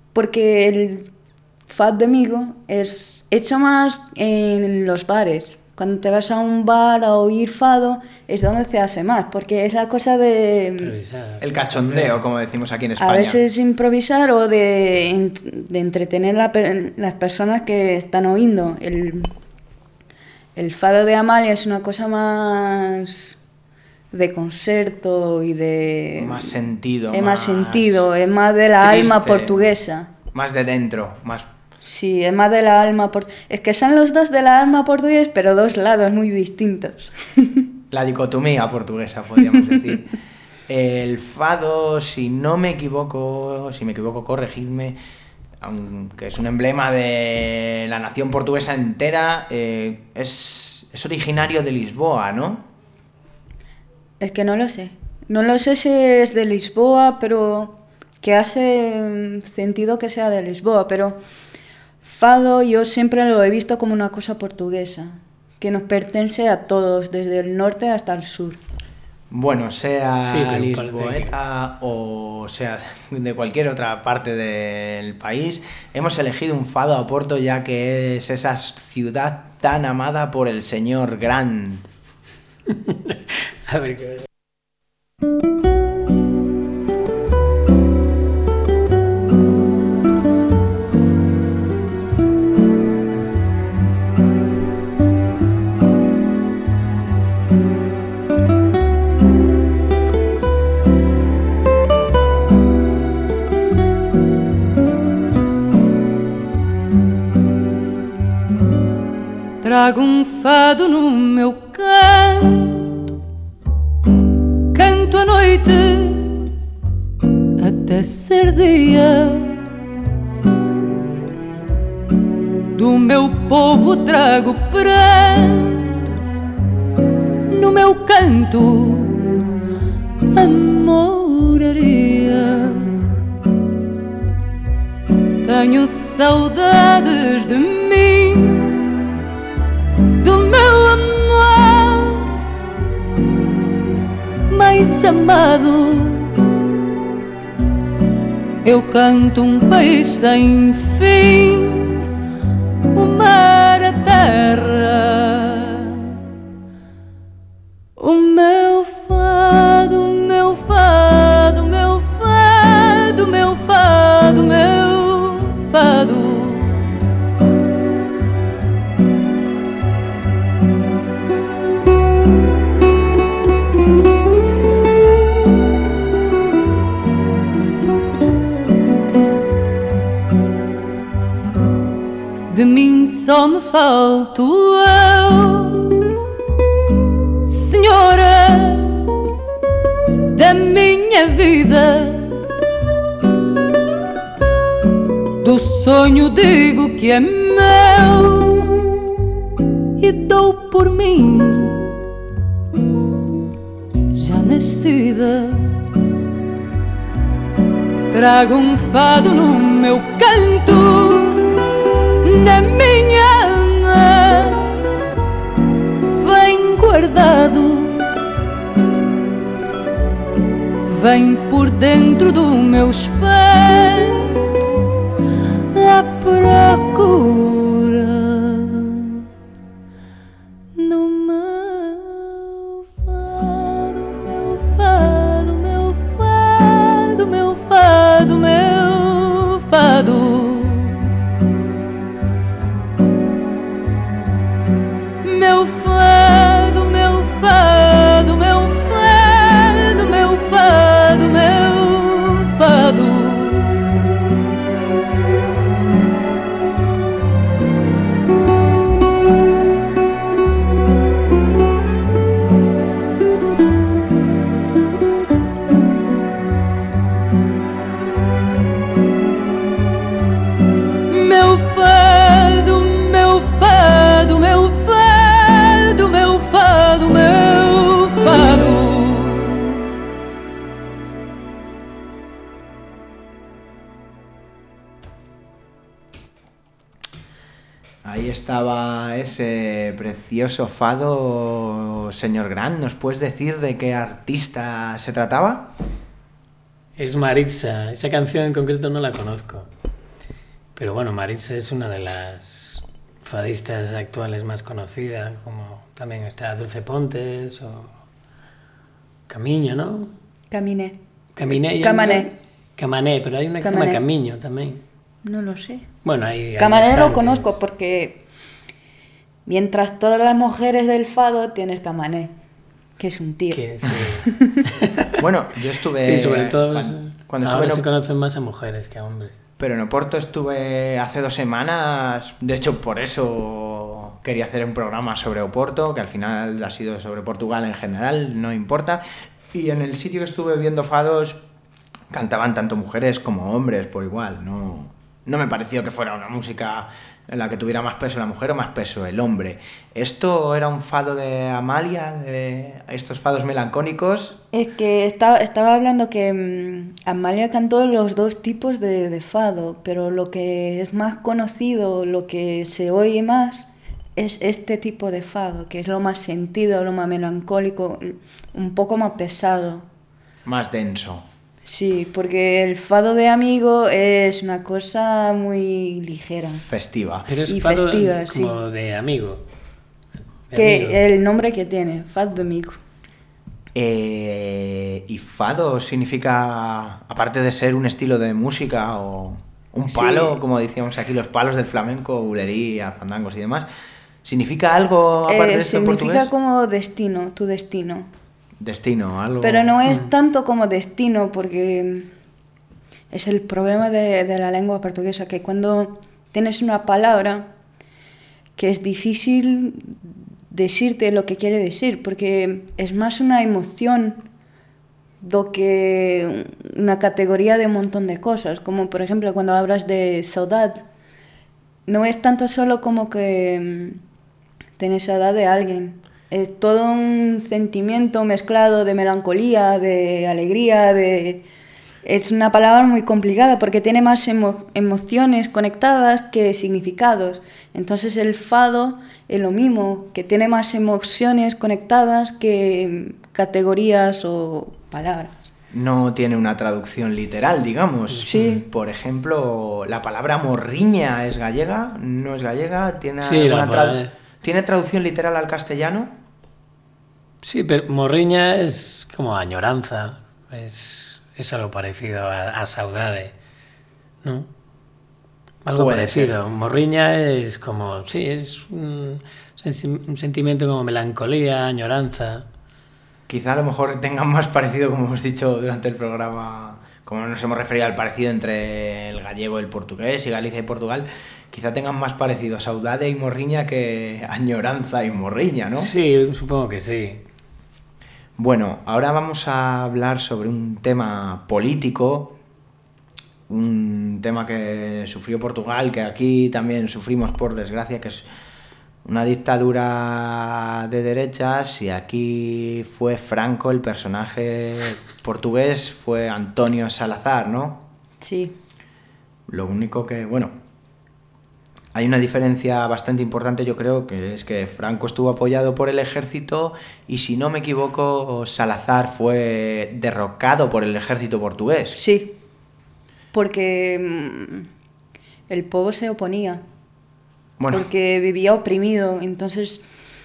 porque el fado de amigo es hecho más en los bares, cuando te vas a un bar a oír fado es donde se hace más, porque es la cosa de... Improvisar. El cachondeo, como decimos aquí en España. A veces improvisar o de, de entretener a la, las personas que están oyendo. El, el fado de Amalia es una cosa más de concierto y de... Más sentido. Es más, más sentido, es más de la triste, alma portuguesa. Más de dentro, más... Sí, es más de la alma portuguesa. Es que son los dos de la alma portuguesa, pero dos lados muy distintos. La dicotomía portuguesa, podríamos decir. El fado, si no me equivoco, si me equivoco, corregidme, aunque es un emblema de la nación portuguesa entera, eh, es, es originario de Lisboa, ¿no? Es que no lo sé. No lo sé si es de Lisboa, pero que hace sentido que sea de Lisboa, pero fado yo siempre lo he visto como una cosa portuguesa, que nos pertenece a todos, desde el norte hasta el sur. Bueno, sea Sí, pero lisboeta o sea de cualquier otra parte del país, hemos elegido un fado a Porto ya que es esa ciudad tan amada por el señor Grant. A ver qué ves. Trago um fado no meu canto, canto a noite até ser dia. Do meu povo trago pranto, no meu canto a moraria. Tenho saudades de mim, do meu amor mais amado. Eu canto um país sem fim, o mar, a terra, o meu fado, o meu fado, o meu fado, o meu fado, o meu fado. De mim só me falto eu, Senhora da minha vida. Do sonho digo que é meu e dou por mim já nascida. Trago um fado no meu canto, na minha alma, vem guardado, vem por dentro do meu espanto à procura no meu fado, meu fado, meu fado, meu fado, meu fado. Meu fado, meu fado, meu fado, meu fado, meu fado. Meu fado, meu fado, meu fado, meu fado, meu fado. Ahí estaba ese precioso fado, señor Grant. ¿Nos puedes decir de qué artista se trataba? Es Maritza. Esa canción en concreto no la conozco. Pero bueno, Maritza es una de las fadistas actuales más conocidas, como también está Dulce Pontes o Camiño, ¿no? Caminé. Caminé. y Camané. hay una- Camané, pero hay una que Camané. se llama Camiño también. No lo sé. Bueno, hay... hay Camané lo bastantes. conozco porque mientras todas las mujeres del fado tienes Camané, que es un tío. Que, sí. Bueno, yo estuve... sí, sobre todo Cuando, cuando estuve ahora en se Op- conocen más a mujeres que a hombres. Pero en Oporto estuve hace dos semanas, de hecho por eso quería hacer un programa sobre Oporto, que al final ha sido sobre Portugal en general, no importa. Y en el sitio que estuve viendo fados cantaban tanto mujeres como hombres por igual. No, no me pareció que fuera una música en la que tuviera más peso la mujer o más peso el hombre. ¿Esto era un fado de Amalia, de estos fados melancólicos? Es que estaba, estaba hablando que mm, Amalia cantó los dos tipos de, de fado, pero lo que es más conocido, lo que se oye más, es este tipo de fado, que es lo más sentido, lo más melancólico, un poco más pesado. Más denso. Sí, porque el fado de amigo es una cosa muy ligera. Festiva. Pero es Y fado festiva, como sí. de amigo. De Que amigo. el nombre que tiene, fado de amigo. Eh, ¿Y fado significa, aparte de ser un estilo de música o un palo, Sí. como decíamos aquí, los palos del flamenco, bulería, fandangos y demás, significa algo aparte Eh, de esto en significa portugués? como destino, tu destino. Destino, algo... Pero no es tanto como destino, porque es el problema de, de la lengua portuguesa, que cuando tienes una palabra que es difícil decirte lo que quiere decir, porque es más una emoción do que una categoría de un montón de cosas, como por ejemplo cuando hablas de saudade, no es tanto solo como que mm, tienes saudade de alguien. Es todo un sentimiento mezclado de melancolía, de alegría, de... Es una palabra muy complicada porque tiene más emo- emociones conectadas que significados. Entonces el fado es lo mismo, que tiene más emociones conectadas que categorías o palabras. No tiene una traducción literal, digamos. Sí. Por ejemplo, la palabra morriña es gallega, no es gallega, tiene Sí, la alguna palabra- tradu- ¿Tiene traducción literal al castellano? Sí, pero morriña es como añoranza, es, es algo parecido a, a saudade, ¿no? Algo Puede parecido. ser. Morriña es como, sí, es un, sensi- un sentimiento como melancolía, añoranza. Quizá a lo mejor tengan más parecido, como hemos dicho durante el programa, como nos hemos referido al parecido entre el gallego y el portugués y Galicia y Portugal, quizá tengan más parecido a saudade y morriña que añoranza y morriña, ¿no? Sí, supongo que sí. Bueno, ahora vamos a hablar sobre un tema político, un tema que sufrió Portugal, que aquí también sufrimos por desgracia, que es una dictadura de derechas, y aquí fue Franco, el personaje portugués, fue Antonio Salazar, ¿no? Sí. Lo único que, bueno, hay una diferencia bastante importante, yo creo, que es que Franco estuvo apoyado por el ejército y, si no me equivoco, Salazar fue derrocado por el ejército portugués. Sí, porque mm, el pueblo se oponía, Bueno, porque vivía oprimido, entonces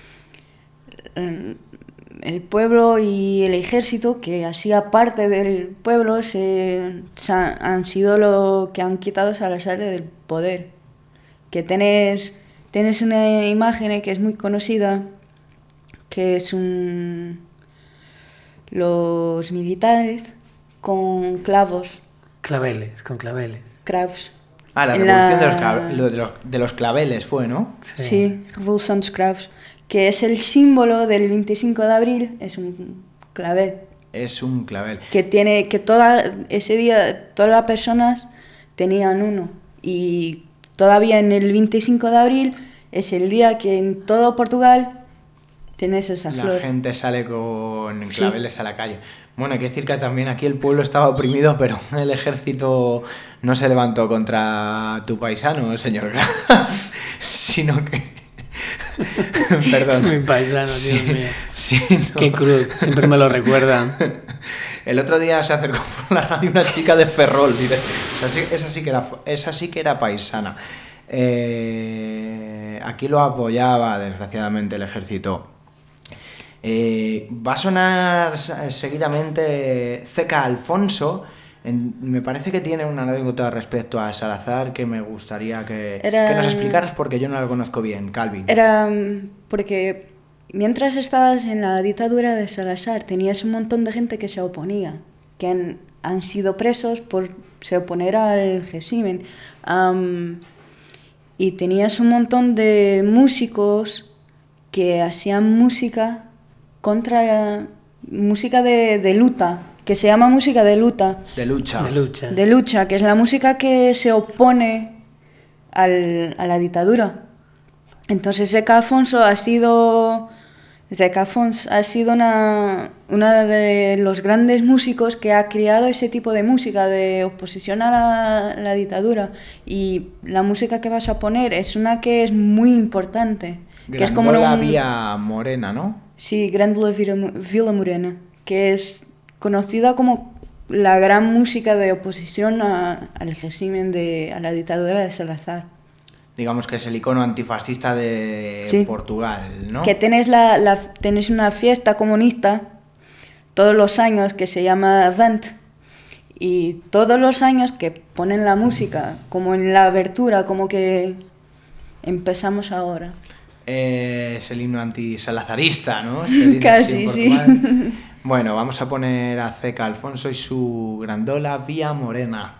mm, el pueblo y el ejército, que hacía parte del pueblo, se, se han han sido lo que han quitado a Salazar del poder. Que tenés, tenés una imagen que es muy conocida, que es un, los militares con clavos, Claveles, con claveles. cravos. ah, la en revolución la- de, los clave- lo de, los, de los claveles fue, ¿no? Sí, Revolución dos Cravos, que es el símbolo del veinticinco de abril, es un clavel. Es un clavel. Que tiene, que toda, ese día todas las personas tenían uno. Y todavía en el veinticinco de abril es el día que en todo Portugal tienes esa La flor. gente sale con Sí. claveles a la calle. Bueno, hay que decir que también aquí el pueblo estaba oprimido, pero el ejército no se levantó contra tu paisano, señor Graf, sino que... Perdón. Mi paisano, Dios mío. Sí, no. Qué cruz, siempre me lo recuerdan. El otro día se acercó por la radio una chica de Ferrol, diré. Esa sí, esa sí que era, esa sí que era paisana. Eh, aquí lo apoyaba, desgraciadamente, el ejército. Eh, va a sonar seguidamente Zeca Alfonso. En, me parece que tiene una anécdota respecto a Salazar que me gustaría que, Era... que nos explicaras porque yo no la conozco bien, Calvin. Era porque mientras estabas en la dictadura de Salazar tenías un montón de gente que se oponía, que han, han sido presos por se oponer al régimen. Um, y tenías un montón de músicos que hacían música contra música de, de luta, que se llama música de luta. De lucha. De lucha. De lucha, que es la música que se opone al, a la dictadura. Entonces Zeca Alfonso ha sido, Zeca Alfonso ha sido una, una de los grandes músicos que ha creado ese tipo de música de oposición a la, la dictadura. Y la música que vas a poner es una que es muy importante. Que es como la un... Vía Morena, ¿no? Sí, Grândola Vila Morena, que es conocida como la gran música de oposición a, al régimen, de, a la dictadura de Salazar. Digamos que es el icono antifascista de Sí. Portugal, ¿no? Que tenés, la, la, tenés una fiesta comunista todos los años que se llama Vent, y todos los años que ponen la música, como en la abertura, como que empezamos ahora. Eh, es el himno antisalazarista, ¿no? Se dice Casi, así en sí. Portugal. Bueno, vamos a poner a Zeca Alfonso y su Grândola Vía Morena.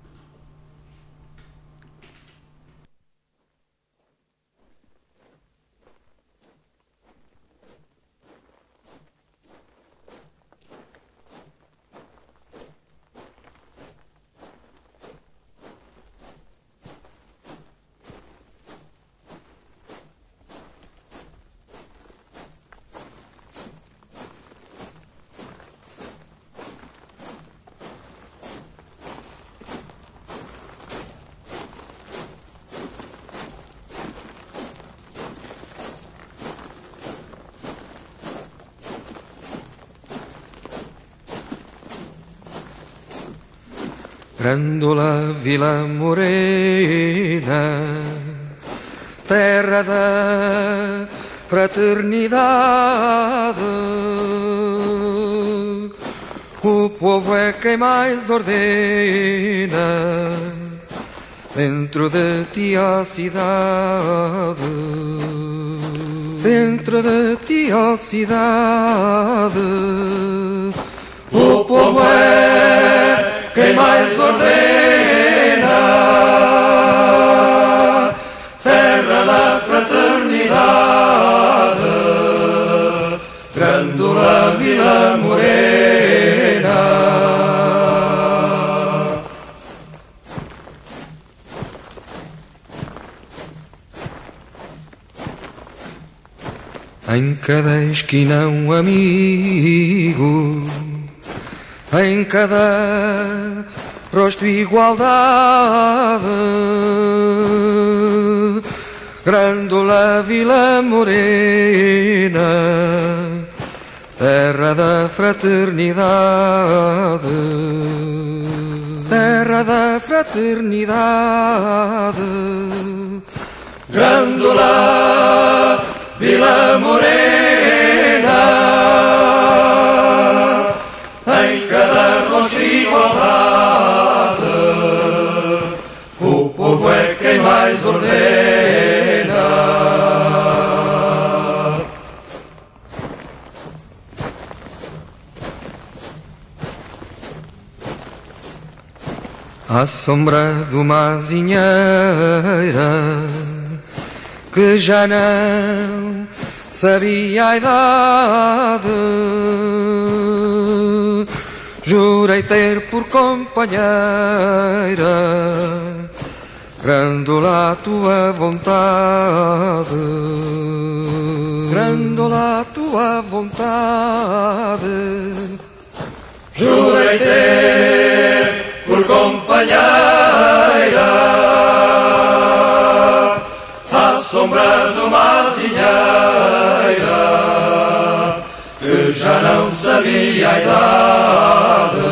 Grândola Vila Morena, terra da fraternidade, o povo é quem mais ordena, dentro de ti a cidade, dentro de ti a cidade, o povo é quem mais ordena, terra da fraternidade, Grândola Vila Morena. Em cada esquina um amigo, em cada rosto igualdade, Grândola Vila Morena, terra da fraternidade, terra da fraternidade, Grândola Vila Morena, em cada rosto igualdade, o povo é quem mais ordena. À sombra de uma azinheira que já não sabia a idade, jurei ter por companheira Grândola a tua vontade, Grândola a tua vontade, jurei ter por companheira à sombra de uma azinheira que já não sabia a idade.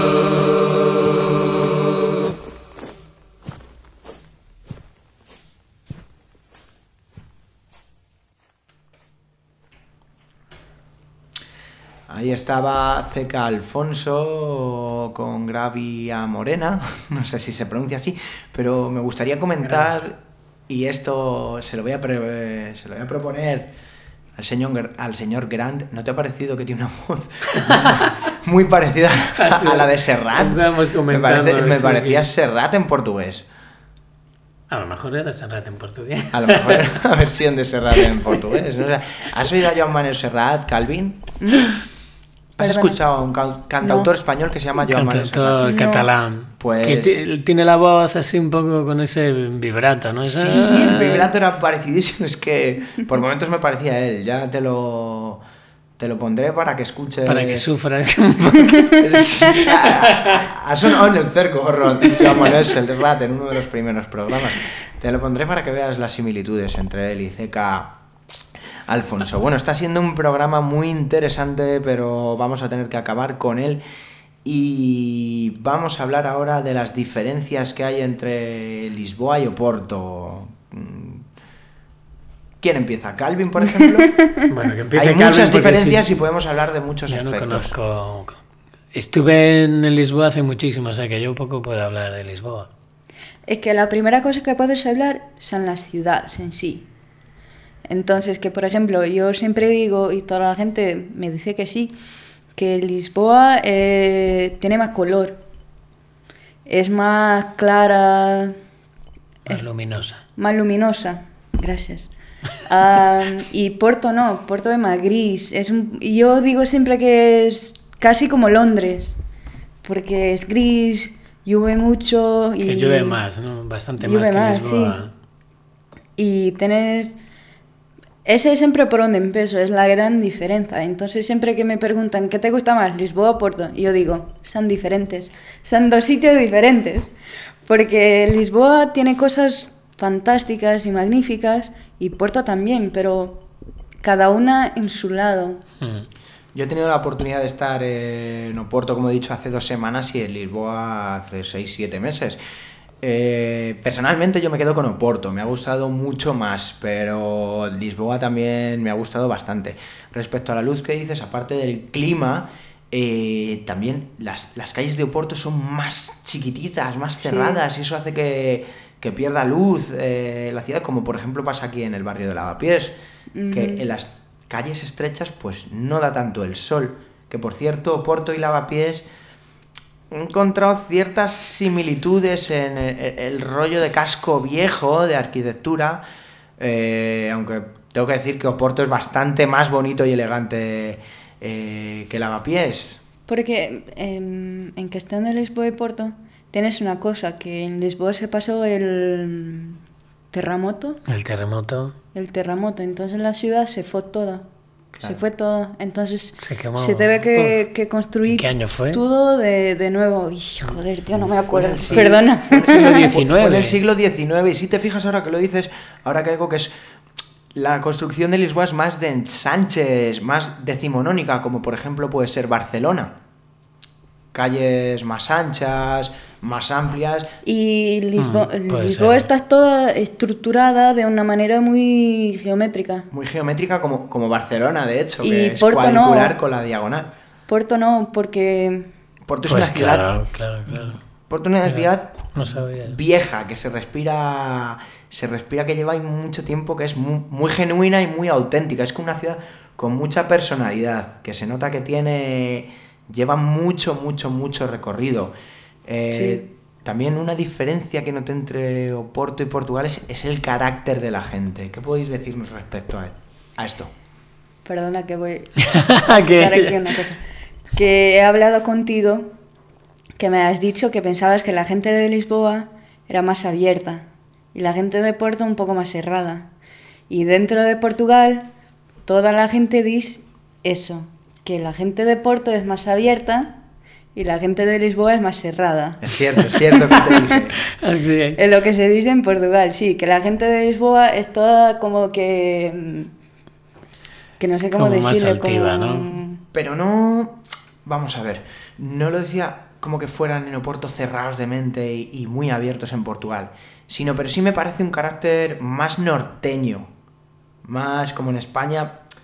estaba Zeca Alfonso con Gravia Morena, no sé si se pronuncia así, pero me gustaría comentar, y esto se lo voy a, pre- se lo voy a proponer al señor, al señor Grant. ¿No te ha parecido que tiene una voz muy parecida a la de Serrat? Estábamos Me, comentando parece, me eso, parecía que- Serrat en portugués. A lo mejor era Serrat en portugués. A lo mejor era una versión de Serrat en portugués, ¿no? O sea, ¿has oído a Joan Manuel Serrat, Calvin? ¿Has Perdona. escuchado a un ca- cantautor No. español que se llama Joan Manuel Serrat? Cantautor No. catalán. Pues- Que ti- tiene la voz así un poco con ese vibrato, ¿no? Esa- Sí, sí, el vibrato era parecidísimo, es que por momentos me parecía él, ya te lo, te lo pondré para que escuches. Para que sufras un poco. Sí, ha, ha sonado en el cerco, Ron, Joan Manuel Serrat en uno de los primeros programas. Te lo pondré para que veas las similitudes entre él y Zeca Alfonso. Bueno, está siendo un programa muy interesante, pero vamos a tener que acabar con él. Y vamos a hablar ahora de las diferencias que hay entre Lisboa y Oporto. ¿Quién empieza? ¿Calvin, por ejemplo? Bueno, que empiece Hay Calvin, muchas porque diferencias sí, y podemos hablar de muchos yo no aspectos. conozco. Estuve en Lisboa hace muchísimo, o sea que yo poco puedo hablar de Lisboa. Es que la primera cosa que puedes hablar son las ciudades en sí. Entonces, que por ejemplo, yo siempre digo, y toda la gente me dice que sí, que Lisboa eh, tiene más color. Es más clara, Más luminosa. más luminosa. Gracias. Um, y Porto no, Porto es más gris. Es un, yo digo siempre que es casi como Londres, porque es gris, llueve mucho y Que llueve más, ¿no? Bastante llueve más que más, Lisboa. y tenés... Ese es siempre por donde empiezo, es la gran diferencia. Entonces siempre que me preguntan ¿qué te gusta más, Lisboa o Porto? Y yo digo, son diferentes, son dos sitios diferentes. Porque Lisboa tiene cosas fantásticas y magníficas y Porto también, pero cada una en su lado. Mm. Yo he tenido la oportunidad de estar en Oporto, como he dicho, hace dos semanas y en Lisboa hace seis, siete meses. Eh, personalmente yo me quedo con Oporto, me ha gustado mucho más, pero Lisboa también me ha gustado bastante. Respecto a la luz que dices, aparte del clima, eh, también las, las calles de Oporto son más chiquititas, más cerradas, y eso hace que, que pierda luz eh, la ciudad, como por ejemplo pasa aquí en el barrio de Lavapiés, Ujú. que en las calles estrechas pues no da tanto el sol, que por cierto Oporto y Lavapiés he encontrado ciertas similitudes en el, el rollo de casco viejo, de arquitectura, eh, aunque tengo que decir que Oporto es bastante más bonito y elegante eh, que Lavapiés. Porque en, en cuestión de Lisboa y Porto tienes una cosa, que en Lisboa se pasó el terremoto, El terremoto el terremoto, entonces la ciudad se fue toda. Claro. Se fue todo, entonces se quemó. se tuvo que, Uf. que construir ¿Qué año fue? todo de, de nuevo. Y, joder, tío, no me Fue en acuerdo. el siglo- Perdona. fue en el siglo Fue- diecinueve. Fue en el siglo diecinueve. Y si te fijas ahora que lo dices, ahora que digo que es... La construcción de Lisboa es más de ensanches, más decimonónica, como por ejemplo puede ser Barcelona. Calles más anchas, más amplias. Y Lisbo- Mm, puede Lisboa ser. está toda estructurada de una manera muy geométrica. Muy geométrica como, como Barcelona, de hecho, Y que es Porto no. cuadricular con la diagonal. Porto no, porque Porto es Pues una ciudad, claro, claro, claro. Porto es una ciudad No sabía. vieja, que se respira, se respira que lleva ahí mucho tiempo, que es muy, muy genuina y muy auténtica. Es como una ciudad con mucha personalidad, que se nota que tiene, lleva mucho, mucho, mucho recorrido. Eh, Sí. También una diferencia que noté entre Oporto y Portugal es, es el carácter de la gente. ¿Qué podéis decirnos respecto a, a esto? perdona que voy a explicar aquí una cosa. Que he hablado contigo, que me has dicho que pensabas que la gente de Lisboa era más abierta y la gente de Porto un poco más cerrada. Y dentro de Portugal, toda la gente dice eso, que la gente de Porto es más abierta y la gente de Lisboa es más cerrada. Es cierto, es cierto que te dije. Así es. Es lo que se dice en Portugal, sí, que la gente de Lisboa es toda como que... mm, que no sé cómo Como más decirlo. altiva, como... ¿no? Pero no... Vamos a ver. No lo decía como que fueran en Oporto cerrados de mente y, y muy abiertos en Portugal. Sino, pero sí me parece un carácter más norteño. Más como en España...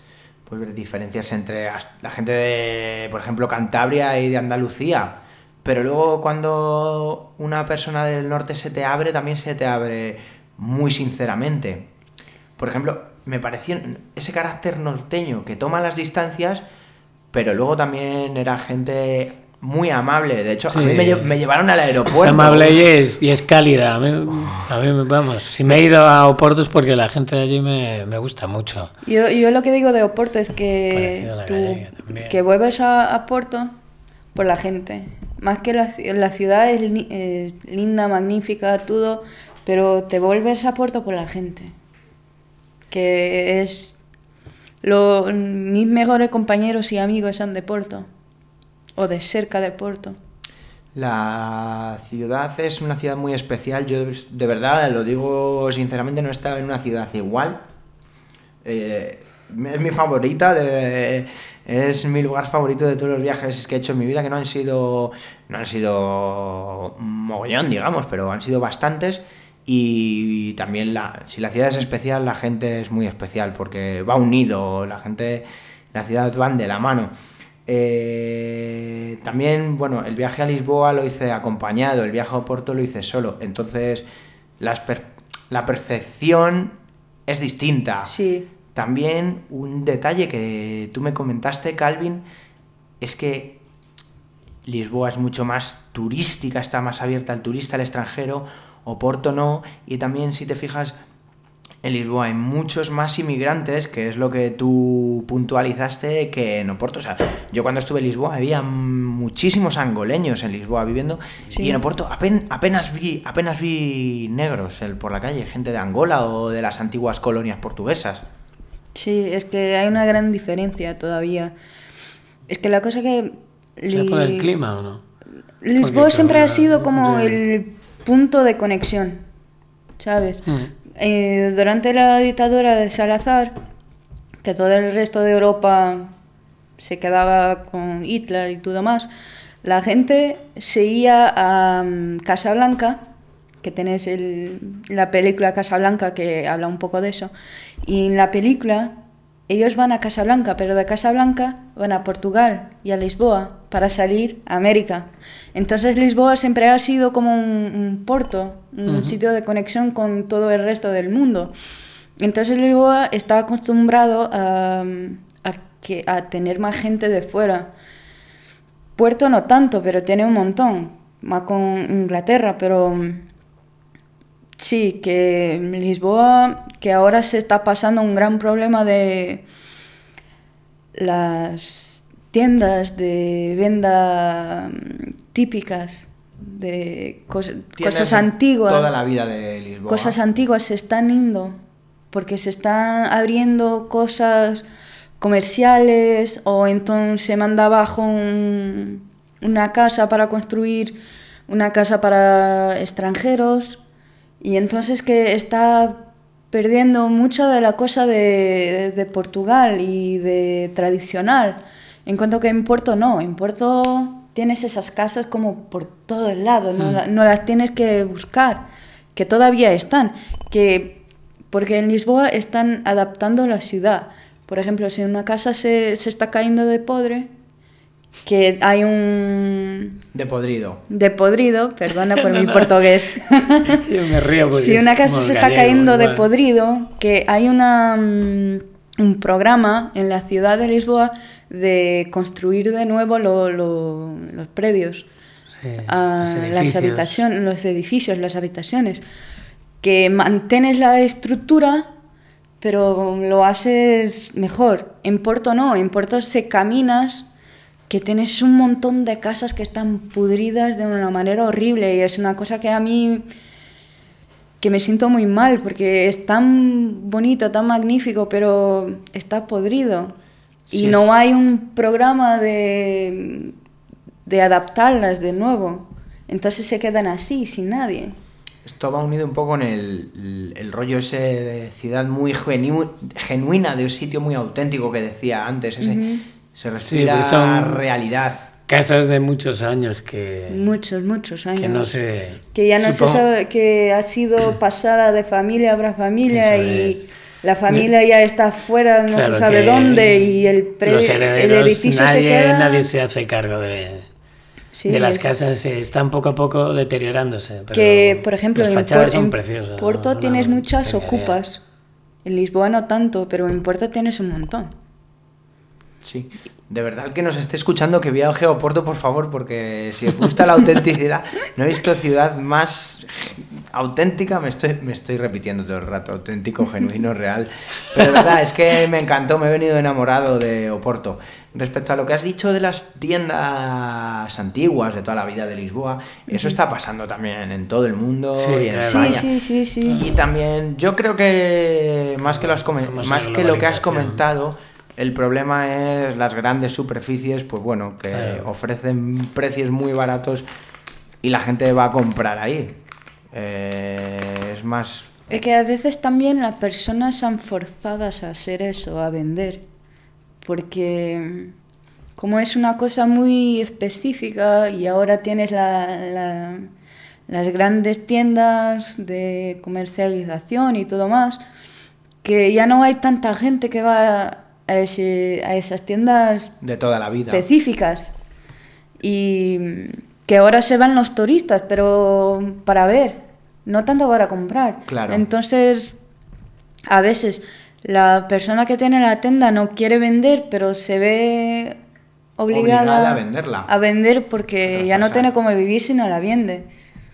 pues ver diferencias entre la gente de, por ejemplo, Cantabria y de Andalucía. Pero luego cuando una persona del norte se te abre, también se te abre muy sinceramente. Por ejemplo, me pareció ese carácter norteño que toma las distancias, pero luego también era gente muy amable. De hecho, sí. a mí me, lle- me llevaron al aeropuerto. Es amable y es, y es cálida. A mí, a mí, vamos, si me he ido a Oporto es porque la gente de allí me, me gusta mucho. Yo, yo lo que digo de Oporto es que tú que vuelves a, a Porto por la gente. Más que la, la ciudad es li, eh, linda, magnífica, todo, pero te vuelves a Porto por la gente. Que es... Lo, mis mejores compañeros y amigos son de Porto. O de cerca de Porto. La ciudad es una ciudad muy especial. Yo de verdad, lo digo sinceramente, no he estado en una ciudad igual. Eh, es mi favorita, de, es mi lugar favorito de todos los viajes que he hecho en mi vida, que no han sido, no han sido mogollón, digamos, pero han sido bastantes. Y también, la, si la ciudad es especial, la gente es muy especial, porque va unido, la gente, la ciudad van de la mano. Eh, también, bueno, el viaje a Lisboa lo hice acompañado, el viaje a Oporto lo hice solo, entonces las per- la percepción es distinta. Sí. También un detalle que tú me comentaste, Calvin, es que Lisboa es mucho más turística, está más abierta al turista, al extranjero, Oporto no, y también si te fijas, en Lisboa hay muchos más inmigrantes, que es lo que tú puntualizaste, que en Oporto. O sea, yo cuando estuve en Lisboa había muchísimos angoleños en Lisboa viviendo, sí. Y en Oporto apenas, apenas vi apenas vi negros por la calle, gente de Angola o de las antiguas colonias portuguesas. Sí, es que hay una gran diferencia todavía. Es que la cosa que... ¿Se Li... por el clima o no? Lisboa Porque, siempre claro, ha sido como sí. el punto de conexión, ¿sabes? Mm. Eh, durante la dictadura de Salazar, que todo el resto de Europa se quedaba con Hitler y todo más, la gente se iba a um, Casablanca, que tenés el, la película Casablanca que habla un poco de eso, y en la película ellos van a Casablanca, pero de Casablanca van a Portugal y a Lisboa para salir a América. Entonces Lisboa siempre ha sido como un, un puerto, un uh-huh. sitio de conexión con todo el resto del mundo. Entonces Lisboa está acostumbrado a, a, que, a tener más gente de fuera. Puerto no tanto, pero tiene un montón, más con Inglaterra, pero... Sí, que Lisboa, que ahora se está pasando un gran problema de las tiendas de venta típicas, de cos- cosas antiguas. Toda la vida de Lisboa. Cosas antiguas se están yendo, porque se están abriendo cosas comerciales, o entonces se manda abajo un, una casa para construir una casa para extranjeros. Y entonces que está perdiendo mucha de la cosa de, de Portugal y de tradicional. En cuanto que en Puerto no, en Puerto tienes esas casas como por todo el lado, no, mm. no las tienes que buscar, que todavía están, que porque en Lisboa están adaptando la ciudad. Por ejemplo, si una casa se, se está cayendo de podre, que hay un... De podrido. De podrido, perdona por mi portugués. Yo me río porque si una casa se está gallego, cayendo igual. de podrido, que hay una, um, un programa en la ciudad de Lisboa de construir de nuevo lo, lo, los predios, sí, uh, los las habitaciones, los edificios, las habitaciones, que mantienes la estructura, pero lo haces mejor. En Porto no, en Porto se caminas... que tienes un montón de casas que están pudridas de una manera horrible, y es una cosa que a mí que me siento muy mal, porque es tan bonito, tan magnífico, pero está podrido. Sí, y no hay un programa de, de adaptarlas de nuevo. Entonces se quedan así, sin nadie. Esto va unido un poco con el, el, el rollo ese de ciudad muy genu, genuina, de un sitio muy auténtico que decía antes, ese... Uh-huh. Se respira sí, son realidad. Casas de muchos años que... Muchos, muchos años. Que no se... Que ya no supongo... se sabe, que ha sido pasada de familia para familia y, la familia ya está fuera, no Claro se sabe que dónde, y el, pre- los el herederos, edificio nadie, se queda... nadie se hace cargo de, Sí, de las es- casas, eh, están poco a poco deteriorándose. Pero que, por ejemplo, las en, fachadas Por- son en preciosas. Porto ¿no? tienes Una muchas genialidad. ocupas, en Lisboa no tanto, pero en Porto tienes un montón. Sí, de verdad el que nos esté escuchando que viaje a Oporto, por favor, porque si os gusta la autenticidad, no he visto ciudad más auténtica, me estoy, me estoy repitiendo todo el rato, auténtico, genuino, real, pero de verdad es que me encantó, me he venido enamorado de Oporto. Respecto a lo que has dicho de las tiendas antiguas de toda la vida de Lisboa, eso está pasando también en todo el mundo Sí, y en claro. Sí, España. sí, sí, sí. Y también yo creo que más que, lo has comen- Famosa más que lo que has globalización. comentado, el problema es las grandes superficies, pues bueno, que Claro. ofrecen precios muy baratos y la gente va a comprar ahí. Eh, es más... Es que a veces también las personas son forzadas a hacer eso, a vender, porque como es una cosa muy específica y ahora tienes la, la- las grandes tiendas de comercialización y todo más, que ya no hay tanta gente que va a, ese- a esas tiendas de toda la vida. específicas y que ahora se van los turistas, pero para ver, no tanto para comprar. Claro. Entonces, a veces la persona que tiene la tienda no quiere vender, pero se ve obligada, Obligada a venderla. a vender porque Otra ya no cosa. tiene cómo vivir si no la vende.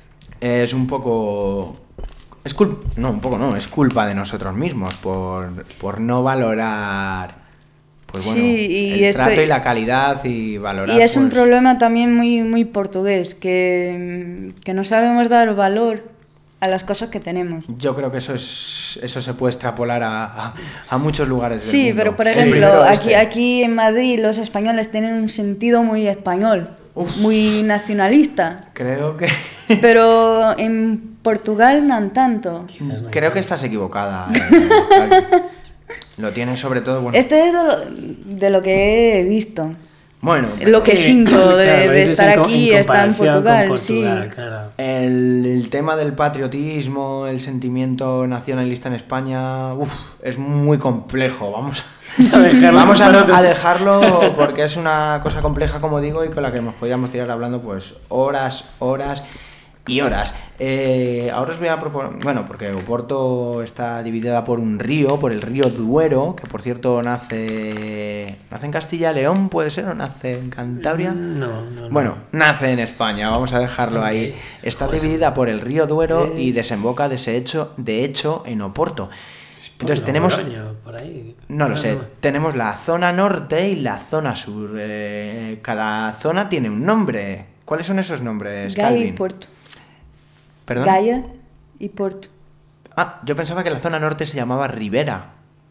Es un poco... Es culpa... No, un poco no, es culpa de nosotros mismos por, por no valorar... Pues bueno, Sí, y el esto- trato y la calidad y valorar... Y es un pues, problema también muy, muy portugués, que, que no sabemos dar valor a las cosas que tenemos. Yo creo que eso es eso se puede extrapolar a, a, a muchos lugares del Sí, mundo. pero por El ejemplo, primero aquí, este. aquí en Madrid los españoles tienen un sentido muy español, Uf. muy nacionalista, Creo que pero en Portugal no tanto. Quizás no hay creo que tanto. estás equivocada. eh, Cali. Lo tienes sobre todo bueno. Este es de lo, de lo que he visto, Bueno, lo que Sí, siento de, claro, lo de dices estar en co- aquí y en estar en comparación con Portugal, Portugal, sí. claro. el, el tema del patriotismo, el sentimiento nacionalista en España, uf, es muy complejo. Vamos, A dejarlo vamos a, para otro- a dejarlo porque es una cosa compleja, como digo, y con la que nos podríamos tirar hablando pues horas, horas y horas. Eh, ahora os voy a proponer, bueno, porque Oporto está dividida por un río, por el río Duero, que por cierto nace, nace en Castilla y León, puede ser, o nace en Cantabria. No, no, no. Bueno, nace en España, vamos a dejarlo ahí. Está Joder, dividida por el río Duero y es- desemboca de, ese hecho, de hecho en Oporto. Por Entonces tenemos, Logroño, por ahí. no lo Ah, sé, no. tenemos la zona norte y la zona sur. Eh, cada zona tiene un nombre. ¿Cuáles son esos nombres, Gaia y Calvin? Porto. ¿Perdón? Gaia y Porto. Ah, yo pensaba que la zona norte se llamaba Ribera.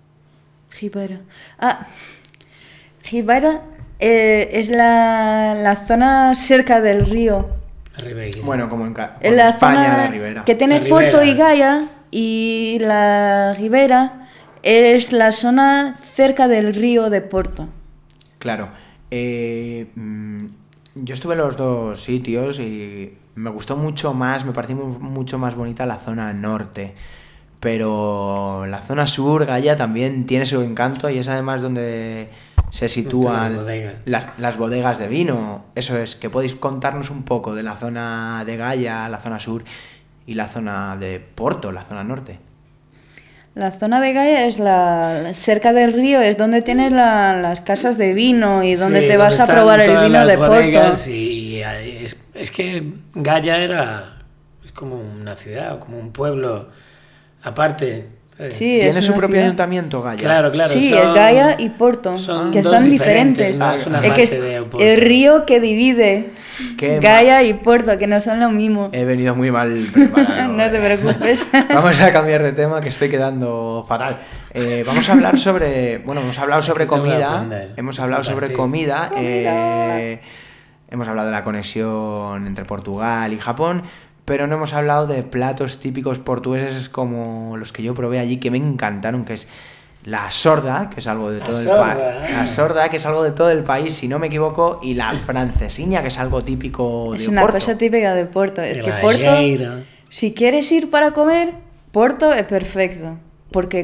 Ribeira. Ah, Ribeira eh, es la, la zona cerca del río. Ribeira. Bueno, como en, Ca- Es como en la España, zona la Ribera. que tienes La Porto y Ribera. Gaia, y la Ribeira es la zona cerca del río de Porto. Claro. Eh, mm, yo estuve en los dos sitios y me gustó mucho más, me pareció mu- mucho más bonita la zona norte. Pero la zona sur, Gaia, también tiene su encanto y es además donde se sitúan las bodegas. las, las bodegas de vino. Eso es, que podéis contarnos un poco de la zona de Gaia, la zona sur y la zona de Porto, la zona norte. La zona de Gaia es la cerca del río, es donde tienes la- las casas de vino y donde Sí, te vas a están probar el todas vino las de Porto. bodegas Y, y ahí es, es que Gaia era es como una ciudad, como un pueblo aparte. ¿sabes? Sí, es ¿Tiene su una propio ciudad. ayuntamiento, Gaia? Claro, claro. Sí, son- es Gaia y Porto, son que dos están diferentes. no es una es que parte es de Oporto. el río que divide Qué Gaia y Porto, que no son lo mismo. He venido muy mal preparado. No te eh. preocupes. Vamos a cambiar de tema, que estoy quedando fatal. Eh, vamos a hablar sobre, bueno, hemos hablado sobre Esto voy a comida, aprender. hemos hablado sobre Compartir. comida, Comida. eh, hemos hablado de la conexión entre Portugal y Japón, pero no hemos hablado de platos típicos portugueses como los que yo probé allí, que me encantaron, que es la sorda, que es algo de La todo el sorda, país, ah. la sorda, que es algo de todo el país, si no me equivoco, y la francesiña, que es algo típico de Es una Oporto. cosa típica de Porto. Es De que la Porto, Lleira. si quieres ir para comer, Porto es perfecto. Porque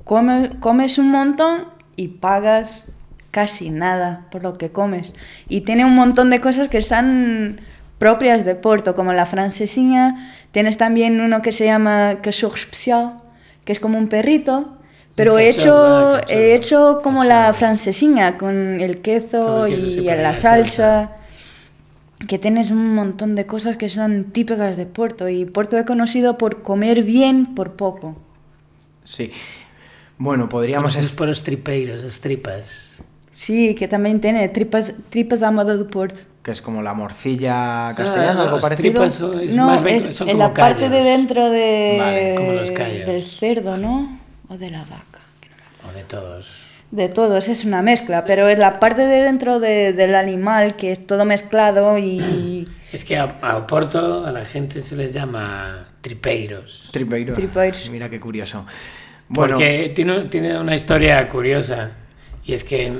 come- comes un montón y pagas casi nada por lo que comes. Y tiene un montón de cosas que son propias de Porto, como la francesiña. Tienes también uno que se llama cachorro especial, que es como un perrito, pero he hecho, cachorro, ah, cachorro, he hecho como cachorro. la francesiña con el queso Con el queso, sí, y para la la salsa. Que tienes un montón de cosas que son típicas de Porto, y Porto es conocido por comer bien por poco. Sí. Bueno, podríamos... Conocidos est- por los tripeiros, las tripas. Sí, que también tiene tripas, tripas a moda de Porto. que es como la morcilla castellana, Ah, algo las parecido. tripas son- es No, más bien- es son en como la parte callos. de dentro de, Vale, como los callos. del cerdo, ¿no? O de la vaca. O de todos. De todos, es una mezcla, pero es la parte de dentro de- del animal, que es todo mezclado y... Es que a, a Oporto a la gente se les llama tripeiros. Tripeiro. Tripeiros. Mira qué curioso. Bueno, Porque tiene, tiene una historia curiosa. Y es que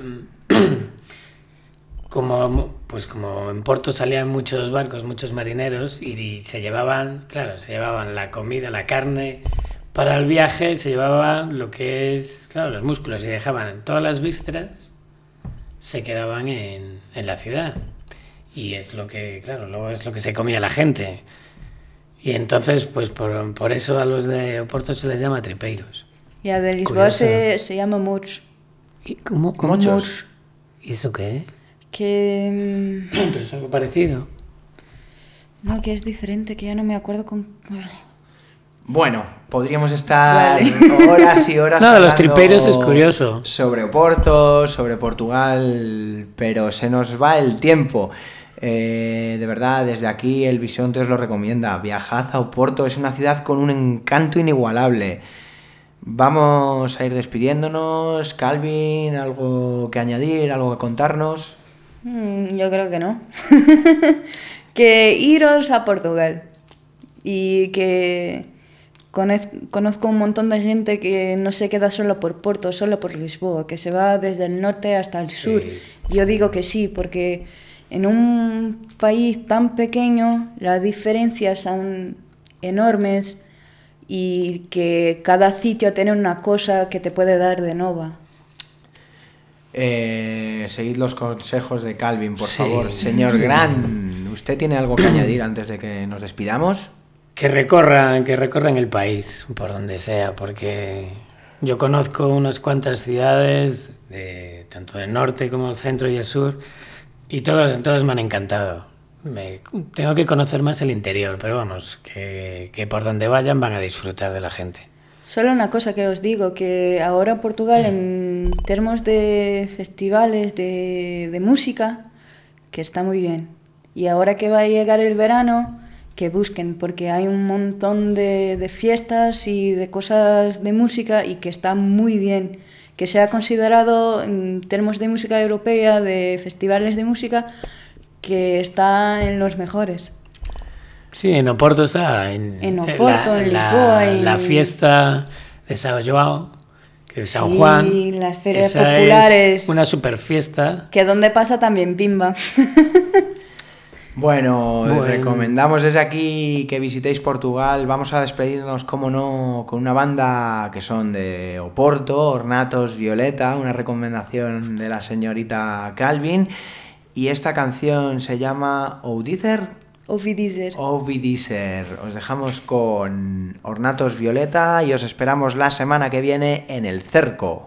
como, pues como en Porto salían muchos barcos, muchos marineros, y, y se llevaban, claro, se llevaban la comida, la carne para el viaje, se llevaban lo que es, claro, los músculos, y dejaban todas las vísceras, se quedaban en, en la ciudad. Y es lo que, claro, luego es lo que se comía la gente. Y entonces, pues por, por eso a los de Oporto se les llama tripeiros. Y a de Lisboa Curioso. se, se llama moch. ¿Y cómo, cómo Mochos. ¿Y eso qué? Que... mm, Pero es algo parecido. No, que es diferente, que ya no me acuerdo con... bueno, podríamos estar Vale. horas y horas No, los hablando tripeiros es curioso. sobre Oporto, sobre Portugal, pero se nos va el tiempo. Eh, de verdad, desde aquí el Bisonte os lo recomienda. Viajad a Oporto, es una ciudad con un encanto inigualable. Vamos a ir despidiéndonos. Calvin, ¿algo que añadir, algo que contarnos? Mm, yo creo que no. Que iros a Portugal. Y que conez- conozco un montón de gente que no se queda solo por Porto, solo por Lisboa, que se va desde el norte hasta el sur. Yo digo que sí, porque en un país tan pequeño las diferencias son enormes y que cada sitio tiene una cosa que te puede dar de nova. Eh, seguid los consejos de Calvin, por Sí. favor. Señor Gran, ¿usted tiene algo que añadir antes de que nos despidamos? Que recorran, que recorran el país, por donde sea, porque yo conozco unas cuantas ciudades, de, tanto del norte como el centro y el sur, y todas, todas me han encantado. Me, tengo que conocer más el interior, pero vamos, que, que por donde vayan van a disfrutar de la gente. Solo una cosa que os digo, que ahora Portugal en términos de festivales de, de música, que está muy bien. Y ahora que va a llegar el verano, que busquen, porque hay un montón de, de fiestas y de cosas de música y que está muy bien. Que sea considerado en términos de música europea, de festivales de música, que está en los mejores. Sí, en Oporto está. En, En Oporto, en la, Lisboa, en- la fiesta de São João, que es San Sí, Juan. las ferias Esa populares. Es una super fiesta. Que donde pasa también Pimba. Bueno, Bueno. recomendamos desde aquí que visitéis Portugal. Vamos a despedirnos, como no, con una banda que son de Oporto, Ornatos Violeta, una recomendación de la señorita Calvin. Y esta canción se llama Oudizer. Ouvi dizer. Ouvidizer. Os dejamos con Ornatos Violeta y os esperamos la semana que viene en el Cerco.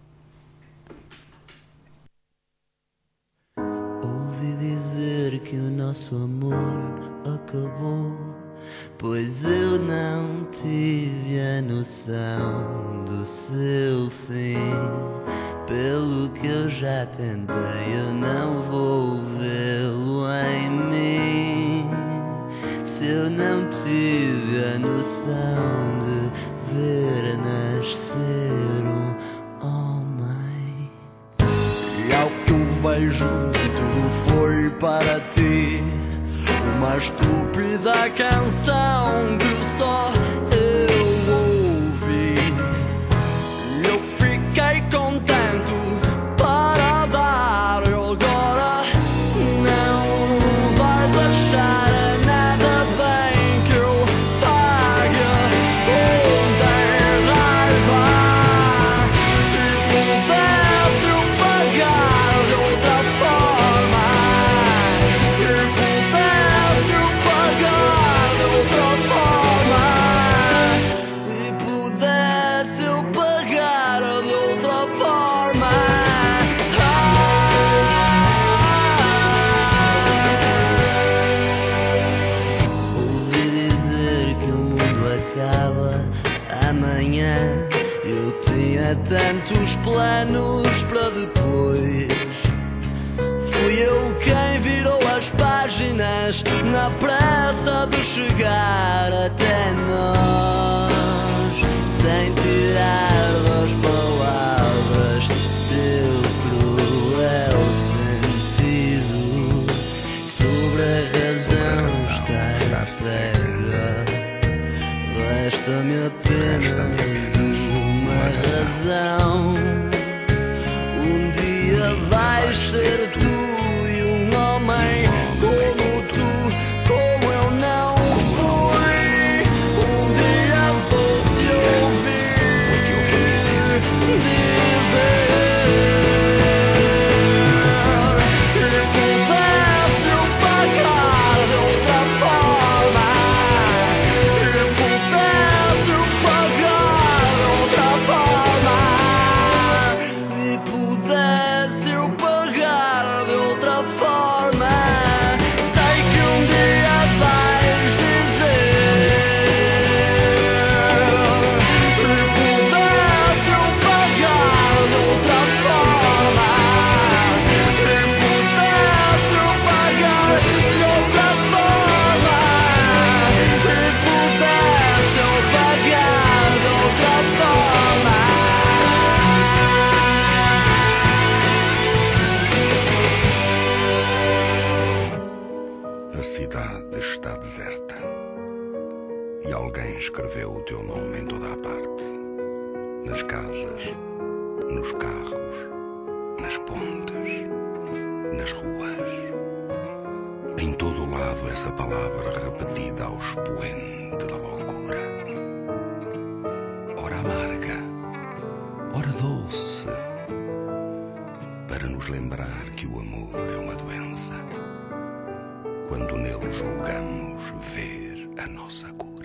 Ouvi dizer que o nosso amor acabou, pois eu não tive a noção do seu fim. Pelo que eu já tentei, eu não vou vê-lo em mim. Se eu não tive a noção de ver nascer um homem. E ao que eu vejo, tudo foi para ti uma estúpida canção que só eu ouvi. Eu fiquei contente para dar, e agora não vais achar nada bem que eu pague. Ou tem raiva. apenas na pressa de chegar até nós, sem tirar das palavras seu cruel sentido. Sobre a razão estar cega, resta-me apenas uma razão. Um dia vais ser tu e um homem como tu, como eu não fui. Um dia vou te ouvir dizer que pudesse eu pagar de outra forma, que pudesse eu pagar de outra forma, e pudesse eu pagar de outra forma. Sei que um dia vais dizer que pudesse eu pagar de outra forma, que pudesse eu pagar de outra forma, que pudesse eu pagar de outra forma. A cidade está deserta e alguém escreveu o teu nome em toda a parte, nas casas, nos carros, nas pontes, nas ruas. Em todo o lado essa palavra repetida ao expoente da loucura, ora amarga, ora doce, para nos lembrar que o amor é uma doença, quando nele julgamos ver a nossa cura.